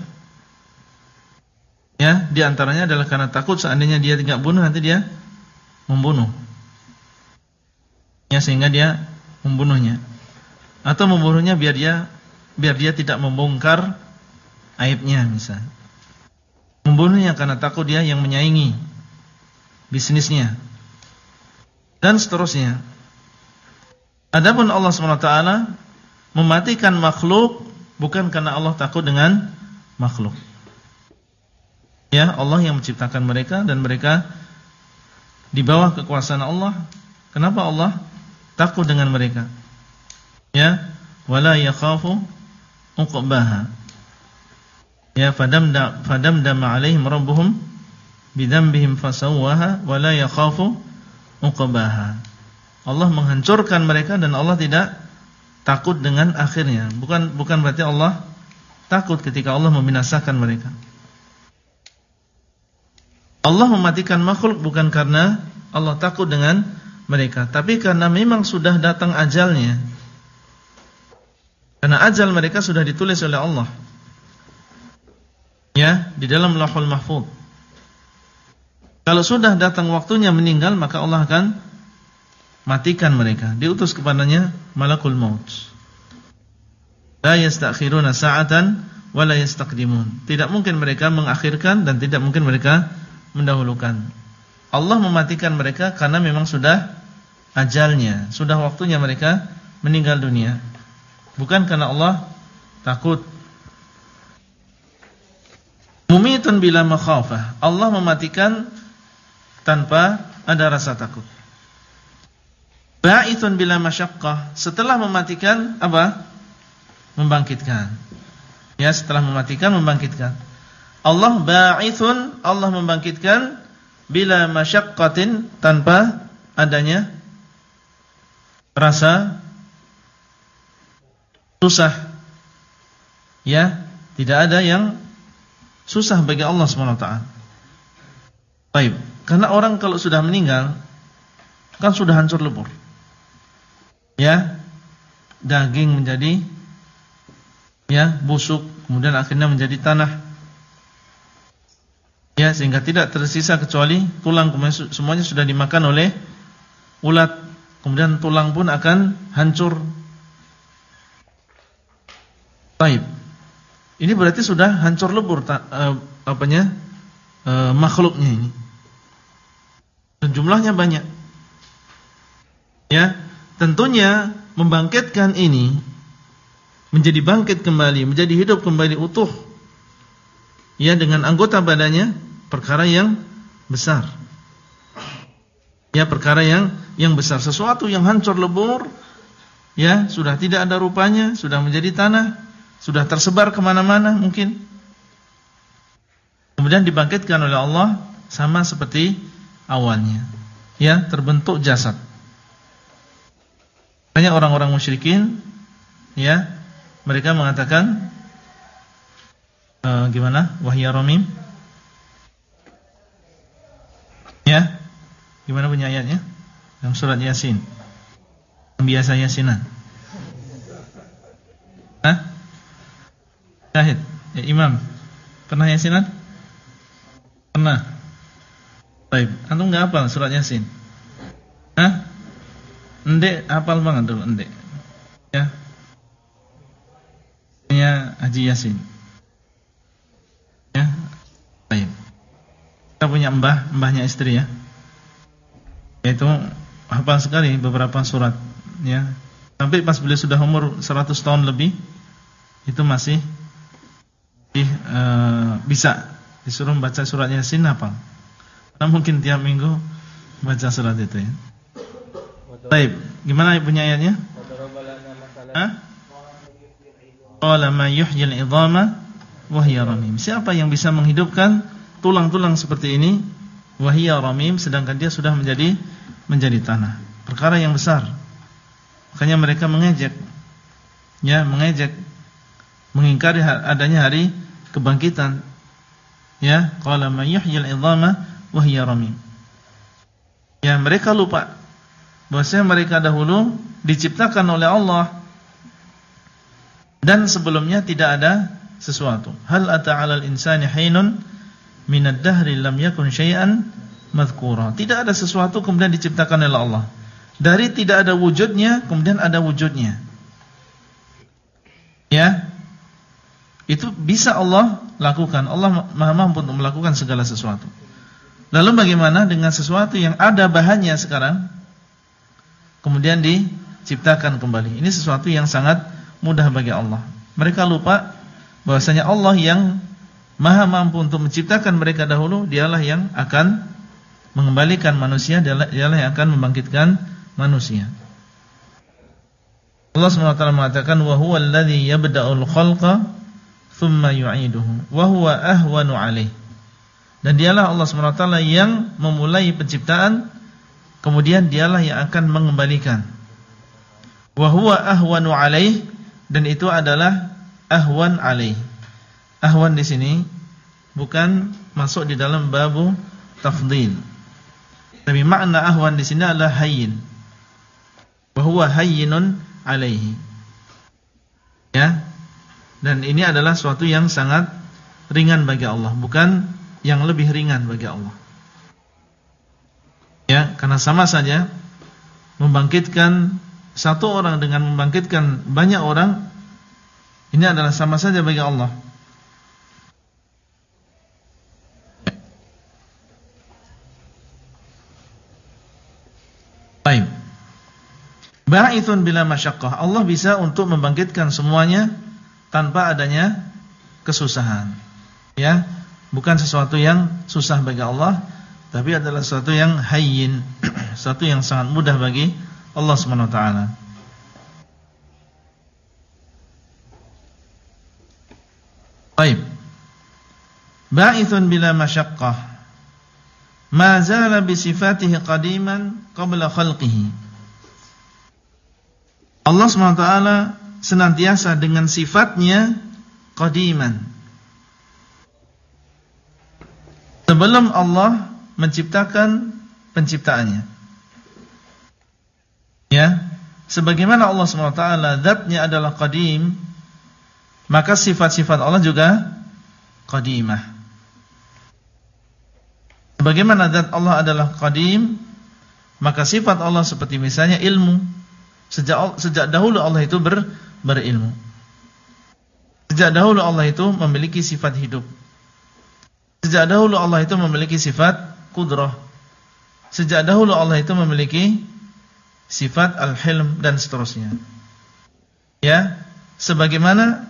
ya, di antaranya adalah karena takut seandainya dia tidak bunuh nanti dia membunuh. Ya, sehingga dia membunuhnya. Atau membunuhnya biar dia tidak membongkar aibnya misalnya. Membunuhnya karena takut dia yang menyaingi bisnisnya. Dan seterusnya. Adapun Allah SWT mematikan makhluk bukan karena Allah takut dengan makhluk. Ya, Allah yang menciptakan mereka dan mereka di bawah kekuasaan Allah. Kenapa Allah takut dengan mereka? Ya, wala yakhafu uqbaha. Ya, fadamdama alaihim rabbuhum bidzambihim fasawwaha wala yakhafu uqbaha. Allah menghancurkan mereka dan Allah tidak takut dengan akhirnya. Bukan berarti Allah takut ketika Allah membinasakan mereka. Allah mematikan makhluk bukan karena Allah takut dengan mereka, tapi karena memang sudah datang ajalnya. Karena ajal mereka sudah ditulis oleh Allah. Ya, di dalam Lauhul Mahfuz. Kalau sudah datang waktunya meninggal, maka Allah akan matikan mereka. Diutus kepadanya malakul maut. La yastakhiruna sa'atan wa la yastaqdimun. Tidak mungkin mereka mengakhirkan dan tidak mungkin mereka mendahulukan. Allah mematikan mereka karena memang sudah ajalnya, sudah waktunya mereka meninggal dunia. Bukan karena Allah takut. Mumitun bila makhafah. Allah mematikan tanpa ada rasa takut. Ba'ithun bila masyaqqah. Setelah mematikan apa? Membangkitkan. Ya, setelah mematikan membangkitkan. Allah ba'ithun, Allah membangkitkan bila masyaqqatin, tanpa adanya rasa susah. Ya, tidak ada yang susah bagi Allah SWT. Baik, karena orang kalau sudah meninggal kan sudah hancur lebur. Ya, daging menjadi busuk, kemudian akhirnya menjadi tanah. Ya, sehingga tidak tersisa kecuali tulang, kemudian semuanya sudah dimakan oleh ulat. Kemudian tulang pun akan hancur. Baik. Ini berarti sudah hancur lebur makhluknya ini. Dan jumlahnya banyak. Ya, tentunya membangkitkan ini menjadi bangkit kembali, menjadi hidup kembali utuh. Ya, dengan anggota badannya perkara yang besar. Ya, perkara yang besar, sesuatu yang hancur lebur, ya, sudah tidak ada rupanya, sudah menjadi tanah, sudah tersebar kemana-mana mungkin. Kemudian dibangkitkan oleh Allah sama seperti awalnya, ya, terbentuk jasad. Banyak orang-orang musyrikin, ya, mereka mengatakan gimana? Wahya ramim. Ya. Gimana bunyi ayatnya? Dalam surat Yasin. Yang biasa Yasinan. Hah? Syahid, ya Imam. Pernah Yasinan? Pernah. Baik, antum enggak hafal surat Yasin? Hah? Endek hafal banget dulu, endek. Ya. Punya Haji Yasin. Ya. Baik. Kita punya mbahnya istri ya. Yaitu hafal sekali beberapa surat, ya. Sampai pas beliau sudah umur 100 tahun lebih, itu masih bisa disuruh baca surat Yasin hafal. Karena mungkin tiap minggu baca surat itu ya. Baik, gimana punya ayatnya? Qala ma yuhyil idhama wa hiya ramim. Siapa yang bisa menghidupkan tulang-tulang seperti ini? Wahia ramim, sedangkan dia sudah menjadi tanah. Perkara yang besar. Makanya mereka mengejek, ya, mengingkari adanya hari kebangkitan. Ya, qala may yuhyil idhama wahia ramim. Ya, mereka lupa bahwasanya mereka dahulu diciptakan oleh Allah dan sebelumnya tidak ada sesuatu. Hal ata 'alal insani hinun minad dahri lam yakun syai'an madhkura. Tidak ada sesuatu kemudian diciptakan oleh Allah. Dari tidak ada wujudnya kemudian ada wujudnya. Ya. Itu bisa Allah lakukan. Allah Maha mampu untuk melakukan segala sesuatu. Lalu bagaimana dengan sesuatu yang ada bahannya sekarang kemudian diciptakan kembali? Ini sesuatu yang sangat mudah bagi Allah. Mereka lupa bahwasanya Allah yang Maha mampu untuk menciptakan mereka dahulu, dialah yang akan mengembalikan manusia, dialah yang akan membangkitkan manusia. Allah SWT mengatakan wa huwa alladhi yabda'ul khalqa thumma yu'iduhu wa huwa ahwanu 'alaihi. Dan dialah Allah SWT yang memulai penciptaan, kemudian dialah yang akan mengembalikan. Wa huwa ahwanu 'alaihi, dan itu adalah ahwan 'alaihi. Ahwan di sini bukan masuk di dalam babu tafdhil. Tapi makna ahwan di sini adalah hayyin. Wa huwa hayyinun 'alaihi. Ya. Dan ini adalah suatu yang sangat ringan bagi Allah, bukan yang lebih ringan bagi Allah. Ya, karena sama saja membangkitkan satu orang dengan membangkitkan banyak orang, ini adalah sama saja bagi Allah. Baik. Ba'ithun bila masyaqqah. Allah bisa untuk membangkitkan semuanya tanpa adanya kesusahan. Ya, bukan sesuatu yang susah bagi Allah, tapi adalah sesuatu yang hayyin, sesuatu yang sangat mudah bagi Allah Subhanahu wa taala. Baik. Ba'ithun bila masyaqqah. Ma zala bi sifatihi qadiman qabla khalqihi. Allah SWT senantiasa dengan sifatnya qadiman. Sebelum Allah menciptakan penciptaannya. Ya, sebagaimana Allah SWT zatnya adalah qadim, maka sifat-sifat Allah juga qadimah. Sebagaimana zat Allah adalah qadim, maka sifat Allah seperti misalnya ilmu. Sejak dahulu Allah itu berilmu. Sejak dahulu Allah itu memiliki sifat hidup. Sejak dahulu Allah itu memiliki sifat qudrah. Sejak dahulu Allah itu memiliki sifat al-hilm dan seterusnya. Ya, sebagaimana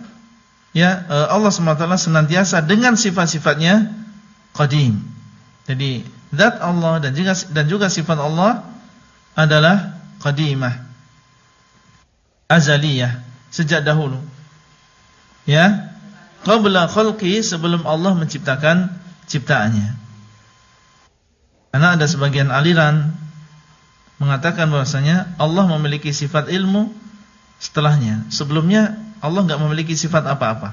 Allah SWT senantiasa dengan sifat-sifatnya qadim. Jadi zat Allah dan juga sifat Allah adalah qadimah, azaliyah, sejak dahulu. Ya, qabla khalqi, sebelum Allah menciptakan ciptaannya. Karena ada sebagian aliran mengatakan bahwasanya Allah memiliki sifat ilmu setelahnya. Sebelumnya Allah enggak memiliki sifat apa-apa.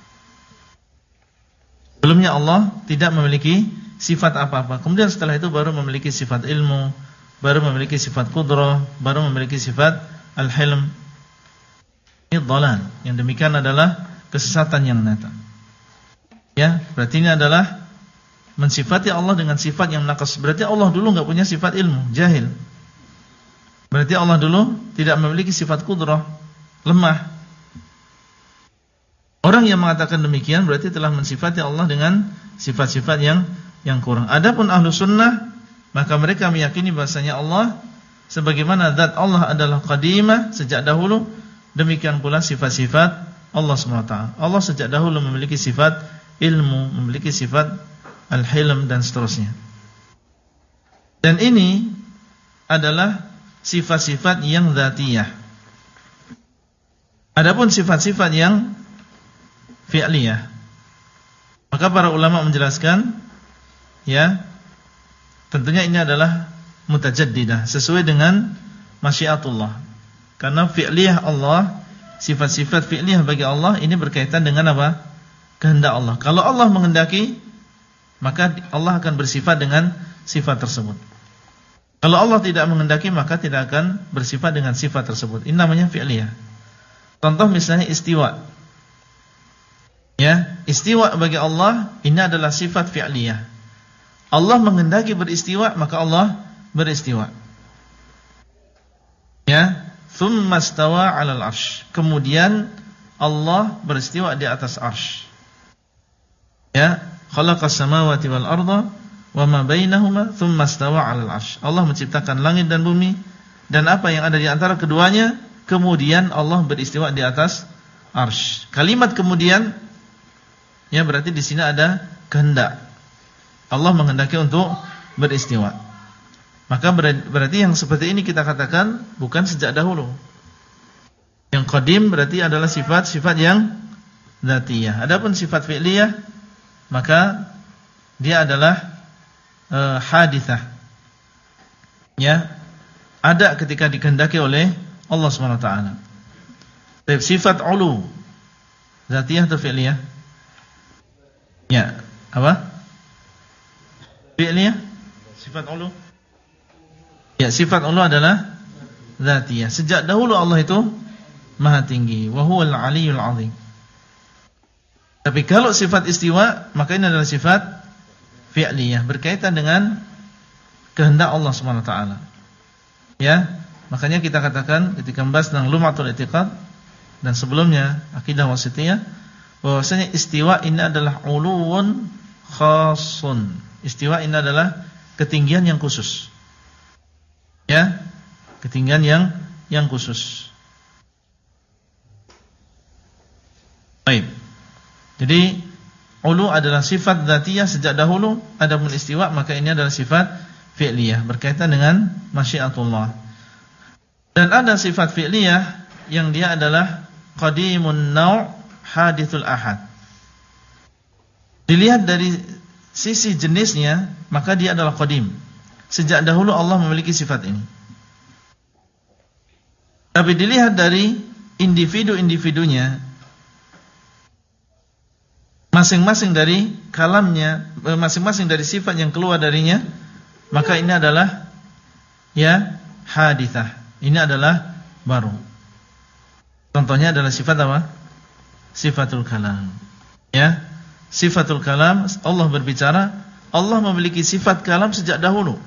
Sebelumnya Allah tidak memiliki sifat apa-apa. Kemudian setelah itu baru memiliki sifat ilmu, baru memiliki sifat qudrah, baru memiliki sifat al-hilm. Ini dhalan. Yang demikian adalah kesesatan yang nyata. Ya, berarti ini adalah mensifati Allah dengan sifat yang naqas. Berarti Allah dulu enggak punya sifat ilmu, jahil. Berarti Allah dulu tidak memiliki sifat qudrah, lemah. Orang yang mengatakan demikian berarti telah mensifati Allah dengan sifat-sifat yang kurang. Adapun ahlu sunnah, maka mereka meyakini bahasanya Allah sebagaimana zat Allah adalah qadimah sejak dahulu, demikian pula sifat-sifat Allah SWT. Allah sejak dahulu memiliki sifat ilmu, memiliki sifat al-hilm dan seterusnya. Dan ini adalah sifat-sifat yang dzatiyah. Adapun sifat-sifat yang fi'liyah, maka para ulama menjelaskan, ya, tentunya ini adalah mutajaddidah, sesuai dengan masyiatullah. Karena fi'liyah Allah, sifat-sifat fi'liyah bagi Allah ini berkaitan dengan apa? Kehendak Allah. Kalau Allah menghendaki, maka Allah akan bersifat dengan sifat tersebut. Kalau Allah tidak menghendaki, maka tidak akan bersifat dengan sifat tersebut. Ini namanya fi'liyah. Contoh misalnya istiwa. Ya, istiwa bagi Allah ini adalah sifat fi'liyah. Allah menghendaki beristiwa, maka Allah beristiwa. Ya, thumma stawa 'alal 'arsy. Kemudian Allah beristiwa di atas 'arsy. Ya, khalaqas samawati wal arda wa ma bainahuma thumma stawa 'alal 'arsy. Allah menciptakan langit dan bumi dan apa yang ada di antara keduanya, kemudian Allah beristiwa di atas 'arsy. Kalimat kemudian, ya, berarti di sini ada kehendak. Allah menghendaki untuk beristiwa. Maka berarti yang seperti ini kita katakan bukan sejak dahulu. Yang qadim berarti adalah sifat-sifat yang dzatiyah. Adapun sifat fi'liyah, maka dia adalah hadithah. Ya, ada ketika dikehendaki oleh Allah SWT. Tapi sifat ulu, dzatiyah atau fi'liyah? Ya, apa? Fi'liyah? Sifat ulu? Ya, sifat ulu adalah dzatiyah. Sejak dahulu Allah itu Maha tinggi, wa huwal 'aliyyul 'azim. Tapi kalau sifat istiwa, maka ini adalah sifat fi'liyah, berkaitan dengan kehendak Allah Subhanahu wa taala. Ya, makanya kita katakan ketika membahas tentang Lum'atul I'tiqad dan sebelumnya Aqidah Wasithiyah, bahwasanya istiwa ini adalah uluwun khasun. Istiwa ini adalah ketinggian yang khusus. Ya, ketinggian yang khusus. Baik. Jadi ulu adalah sifat dzatiyah sejak dahulu, adapun istiwa maka ini adalah sifat fi'liyah, berkaitan dengan masyiatullah. Dan ada sifat fi'liyah yang dia adalah qadimun naw' hadithul ahad. Dilihat dari sisi jenisnya, maka dia adalah qadim. Sejak dahulu Allah memiliki sifat ini. Tapi dilihat dari individu-individunya, masing-masing dari kalamnya, masing-masing dari sifat yang keluar darinya, maka ini adalah ya hadithah. Ini adalah baru. Contohnya adalah sifat apa? Sifatul kalam. Ya, sifatul kalam, Allah berbicara, Allah memiliki sifat kalam sejak dahulu.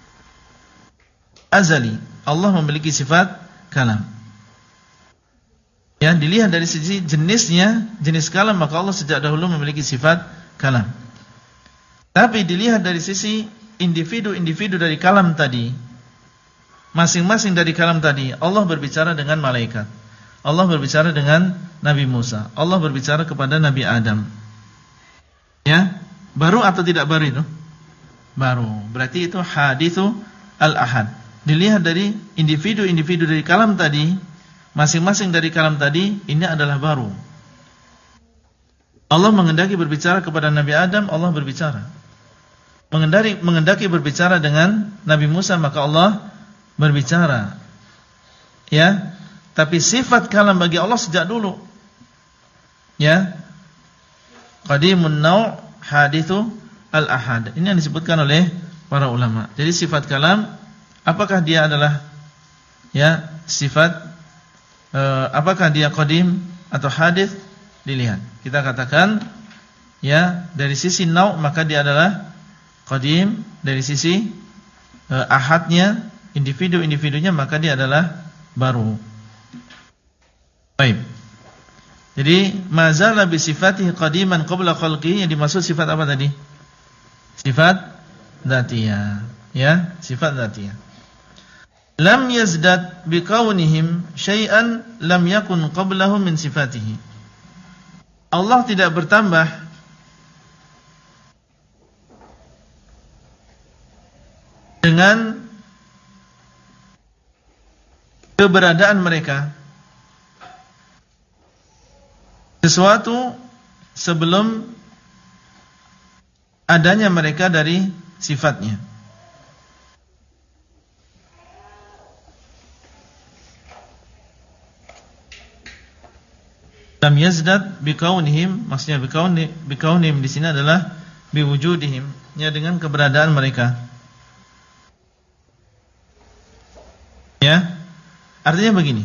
Azali, Allah memiliki sifat kalam. Ya, dilihat dari sisi jenisnya, jenis kalam, maka Allah sejak dahulu memiliki sifat kalam. Tapi dilihat dari sisi individu-individu dari kalam tadi, masing-masing dari kalam tadi, Allah berbicara dengan malaikat, Allah berbicara dengan Nabi Musa, Allah berbicara kepada Nabi Adam. Ya, baru atau tidak baru itu? baru. Berarti itu haditsu al-ahad. Dilihat dari individu-individu dari kalam tadi, masing-masing dari kalam tadi, ini adalah baru. Allah menghendaki berbicara kepada Nabi Adam, Allah berbicara. Menghendaki berbicara dengan Nabi Musa, maka Allah berbicara. Ya, tapi sifat kalam bagi Allah sejak dulu. Ya, qadimun naw' haditsu al-ahad. Ini yang disebutkan oleh para ulama. Jadi sifat kalam, apakah dia adalah ya sifat apakah dia qadim atau hadits, dilihat. Kita katakan ya dari sisi naw' maka dia adalah qadim, dari sisi ahadnya, individu-individunya, maka dia adalah baru. Baik. Jadi mazala bi sifatihi qadiman qabla khalqihi, yang dimaksud sifat apa tadi? Sifat dzatiyah, ya, sifat dzatiyah. Lam yazdad bi kaunihim syai'an lam yakun qablahu min sifatihi. Allah tidak bertambah dengan keberadaan mereka sesuatu sebelum adanya mereka dari sifatnya. Lam yazdad bikaunihim, maksudnya bikaunihim di sini adalah biwujudihim, ya, dengan keberadaan mereka. Ya, artinya begini.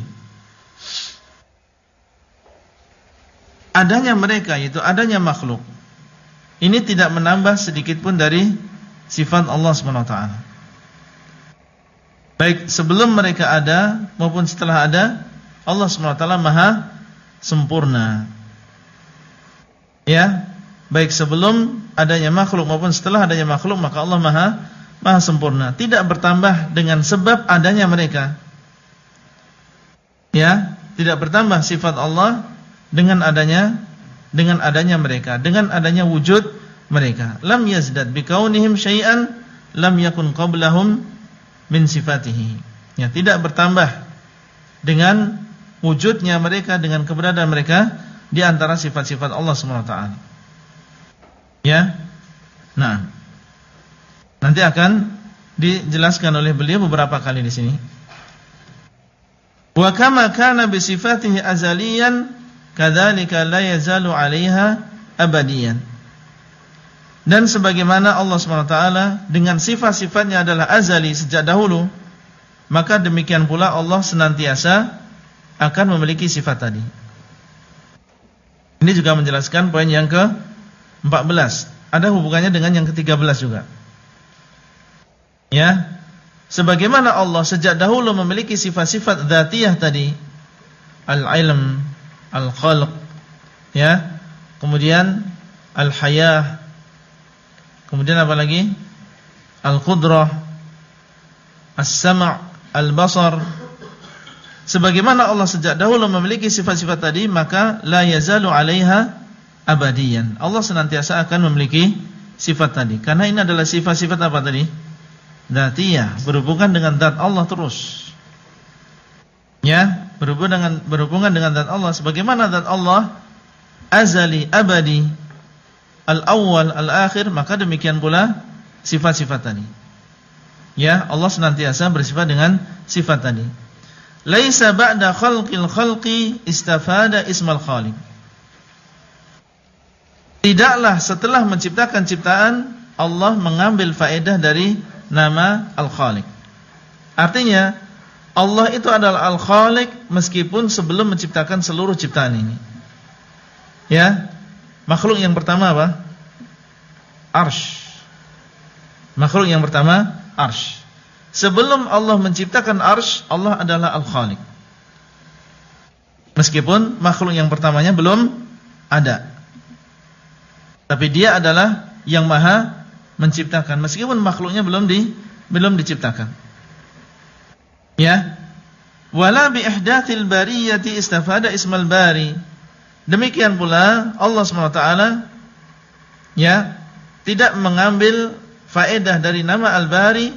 Adanya mereka, yaitu adanya makhluk, ini tidak menambah sedikit pun dari sifat Allah SWT. Baik sebelum mereka ada maupun setelah ada, Allah SWT maha sempurna. Ya, baik sebelum adanya makhluk maupun setelah adanya makhluk, maka Allah maha sempurna. Tidak bertambah dengan sebab adanya mereka. Ya, tidak bertambah sifat Allah dengan adanya mereka, dengan adanya wujud mereka. Lam yazdad bikaunihim syai'an lam yakun qablahum min sifatihi. Ya, tidak bertambah dengan wujudnya mereka, dengan keberadaan mereka di antara sifat-sifat Allah SWT. Ya. Nah, nanti akan dijelaskan oleh beliau beberapa kali di sini. Wa kama kana bi sifatihi azaliyan kadzalika la yazalu 'alaiha abadiyan. Dan sebagaimana Allah SWT dengan sifat-sifatnya adalah azali sejak dahulu, maka demikian pula Allah senantiasa akan memiliki sifat tadi. Ini juga menjelaskan poin yang ke-14. Ada hubungannya dengan yang ke-13 juga. Ya, sebagaimana Allah sejak dahulu memiliki sifat-sifat dzatiyah tadi, al-ilm, al-khalq, ya, kemudian al-hayah, kemudian apa lagi? Al-qudrah, as-sam', al-basar. Sebagaimana Allah sejak dahulu memiliki sifat-sifat tadi, maka la yazalu 'alaiha abadiyan. Allah senantiasa akan memiliki sifat tadi. Karena ini adalah sifat-sifat apa tadi? Dzatiyah, berhubungan dengan zat Allah terus. Ya, berhubungan dengan zat Allah. Sebagaimana zat Allah azali, abadi, al-awwal, al-akhir, maka demikian pula sifat-sifat tadi. Ya, Allah senantiasa bersifat dengan sifat tadi. Laisa ba'da khalqil khalqi istafada ismal khaliq. Tidaklah setelah menciptakan ciptaan Allah mengambil faedah dari nama Al-Khaliq. Artinya Allah itu adalah Al-Khaliq meskipun sebelum menciptakan seluruh ciptaan ini. Ya, makhluk yang pertama apa? Arsy. Makhluk yang pertama Arsy. Sebelum Allah menciptakan arsy, Allah adalah Al-Khaliq. Meskipun makhluk yang pertamanya belum ada, tapi dia adalah yang maha menciptakan, meskipun makhluknya belum diciptakan. Ya. Wala bi ihdatil bariyati istafada ismal bari. Demikian pula Allah SWT ya tidak mengambil faedah dari nama Al-Bari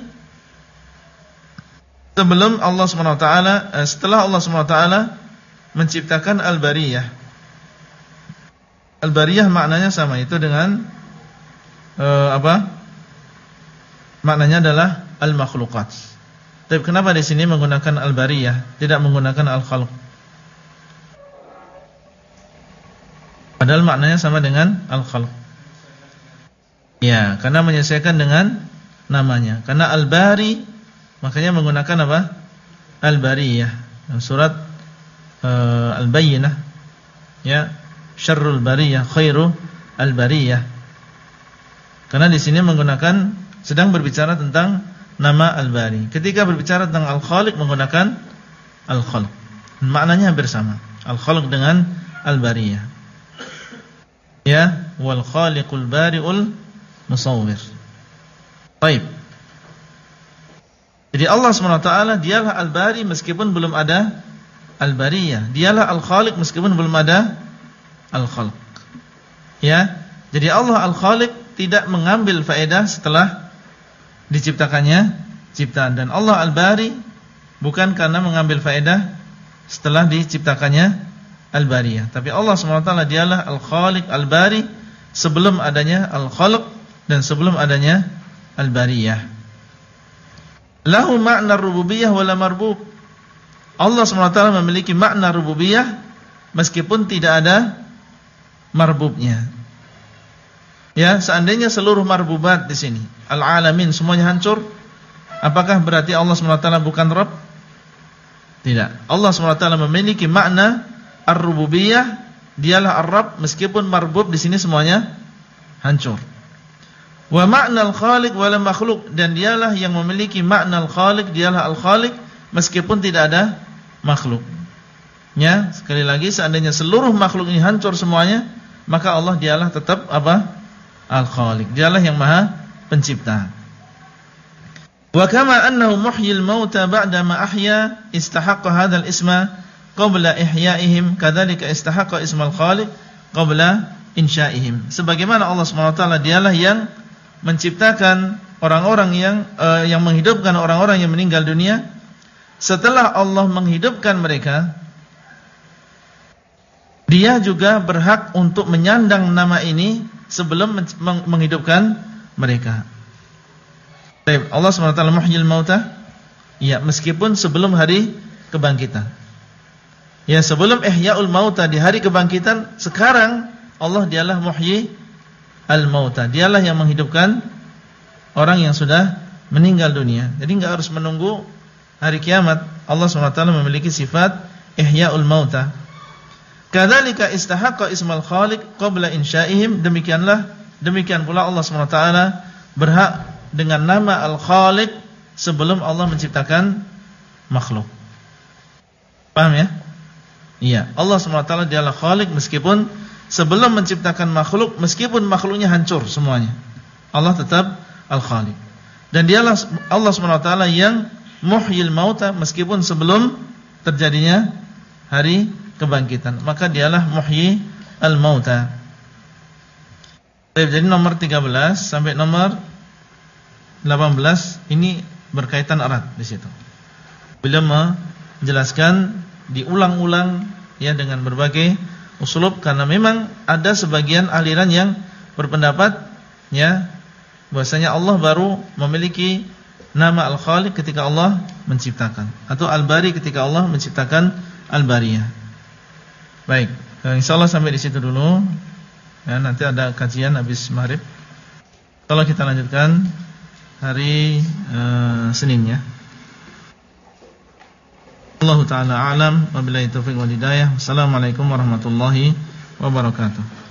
sebelum Allah SWT, setelah Allah SWT menciptakan Al-Bariyah. Al-Bariyah maknanya sama, itu dengan maknanya adalah al-makhluqat. Tapi kenapa di sini menggunakan Al-Bariyah, tidak menggunakan Al-Khalq? Padahal maknanya sama dengan Al-Khalq. Ya, karena menyesuaikan dengan namanya. Karena Al-Bari makanya menggunakan apa? Al-Bariyah. Surat Al-Bayyinah, ya, syarrul bariyah khairu al-bariyah. Karena di sini menggunakan, sedang berbicara tentang nama Al-Bari. Ketika berbicara tentang Al-Khaliq menggunakan Al-Khalq. Maknanya hampir sama. Al-Khalq dengan Al-Bariyah. Ya, wal khaliqul bari'ul musawwir. Baik. Jadi Allah SWT dialah Al-Bari meskipun belum ada Al-Bariyah. Dialah Al-Khaliq meskipun belum ada Al-Khalq. Ya. Jadi Allah Al-Khaliq tidak mengambil faedah setelah diciptakannya ciptaan, dan Allah Al-Bari bukan karena mengambil faedah setelah diciptakannya Al-Bariyah. Tapi Allah SWT dialah Al-Khaliq Al-Bari sebelum adanya Al-Khalq dan sebelum adanya Al-Bariyah. Lahu makna rububiyah wala marbub. Allah SWT memiliki makna rububiyah meskipun tidak ada marbubnya. Ya, seandainya seluruh marbubat di sini, al-alamin, semuanya hancur, apakah berarti Allah SWT bukan Rabb? Tidak. Allah SWT memiliki makna ar-rububiyah, dialah ar-Rabb meskipun marbub di sini semuanya hancur. Wa makna al-Khaliq wala makhluk, dan dialah yang memiliki makna al-Khaliq, dialah al-Khaliq meskipun tidak ada makhluk. Ya, sekali lagi, seandainya seluruh makhluk ini hancur semuanya, maka Allah dialah tetap apa? Al-Khaliq. Dialah yang Maha Pencipta. Wa kama annahu muhyil mauta ba'da ma ahya istahaqqa hadzal isma qabla ihyaihim, kadzalika istahaqqa ismal Khaliq qabla insya'ihim. Sebagaimana Allah SWT dialah yang menciptakan orang-orang yang menghidupkan orang-orang yang meninggal dunia, setelah Allah menghidupkan mereka, Dia juga berhak untuk menyandang nama ini sebelum menghidupkan mereka. Baik, Allah SWT muhyil mauta, ya, meskipun sebelum hari kebangkitan. Ya, sebelum ihya'ul mauta di hari kebangkitan, sekarang Allah dialah muhyi al-mauta. Dialah yang menghidupkan orang yang sudah meninggal dunia. Jadi enggak harus menunggu hari kiamat. Allah SWT memiliki sifat ihya'ul mauta. Kadzalika istahaqqa ismal Khaliq qabla insya'ihim. Demikian pula Allah SWT berhak dengan nama Al-Khaliq sebelum Allah menciptakan makhluk. Paham ya? Iya, Allah SWT dialah Khaliq meskipun sebelum menciptakan makhluk, meskipun makhluknya hancur semuanya, Allah tetap Al-Khaliq. Dan dialah Allah SWT yang muhyil mauta meskipun sebelum terjadinya hari kebangkitan, maka dialah muhyi al-mauta. Jadi nomor 13 sampai nomor 18 ini berkaitan erat di situ. Beliau menjelaskan diulang-ulang ya dengan berbagai uslub, karena memang ada sebagian aliran yang berpendapat ya bahwasanya Allah baru memiliki nama Al-Khaliq ketika Allah menciptakan, atau Al-Bari ketika Allah menciptakan Al-Bariyah. Baik, insyaallah sampai di situ dulu. Ya, nanti ada kajian habis maghrib. Kalau kita lanjutkan hari Senin ya. Allah taala alam, wabillahi taufiq wal hidayah. Wassalamualaikum warahmatullahi wabarakatuh.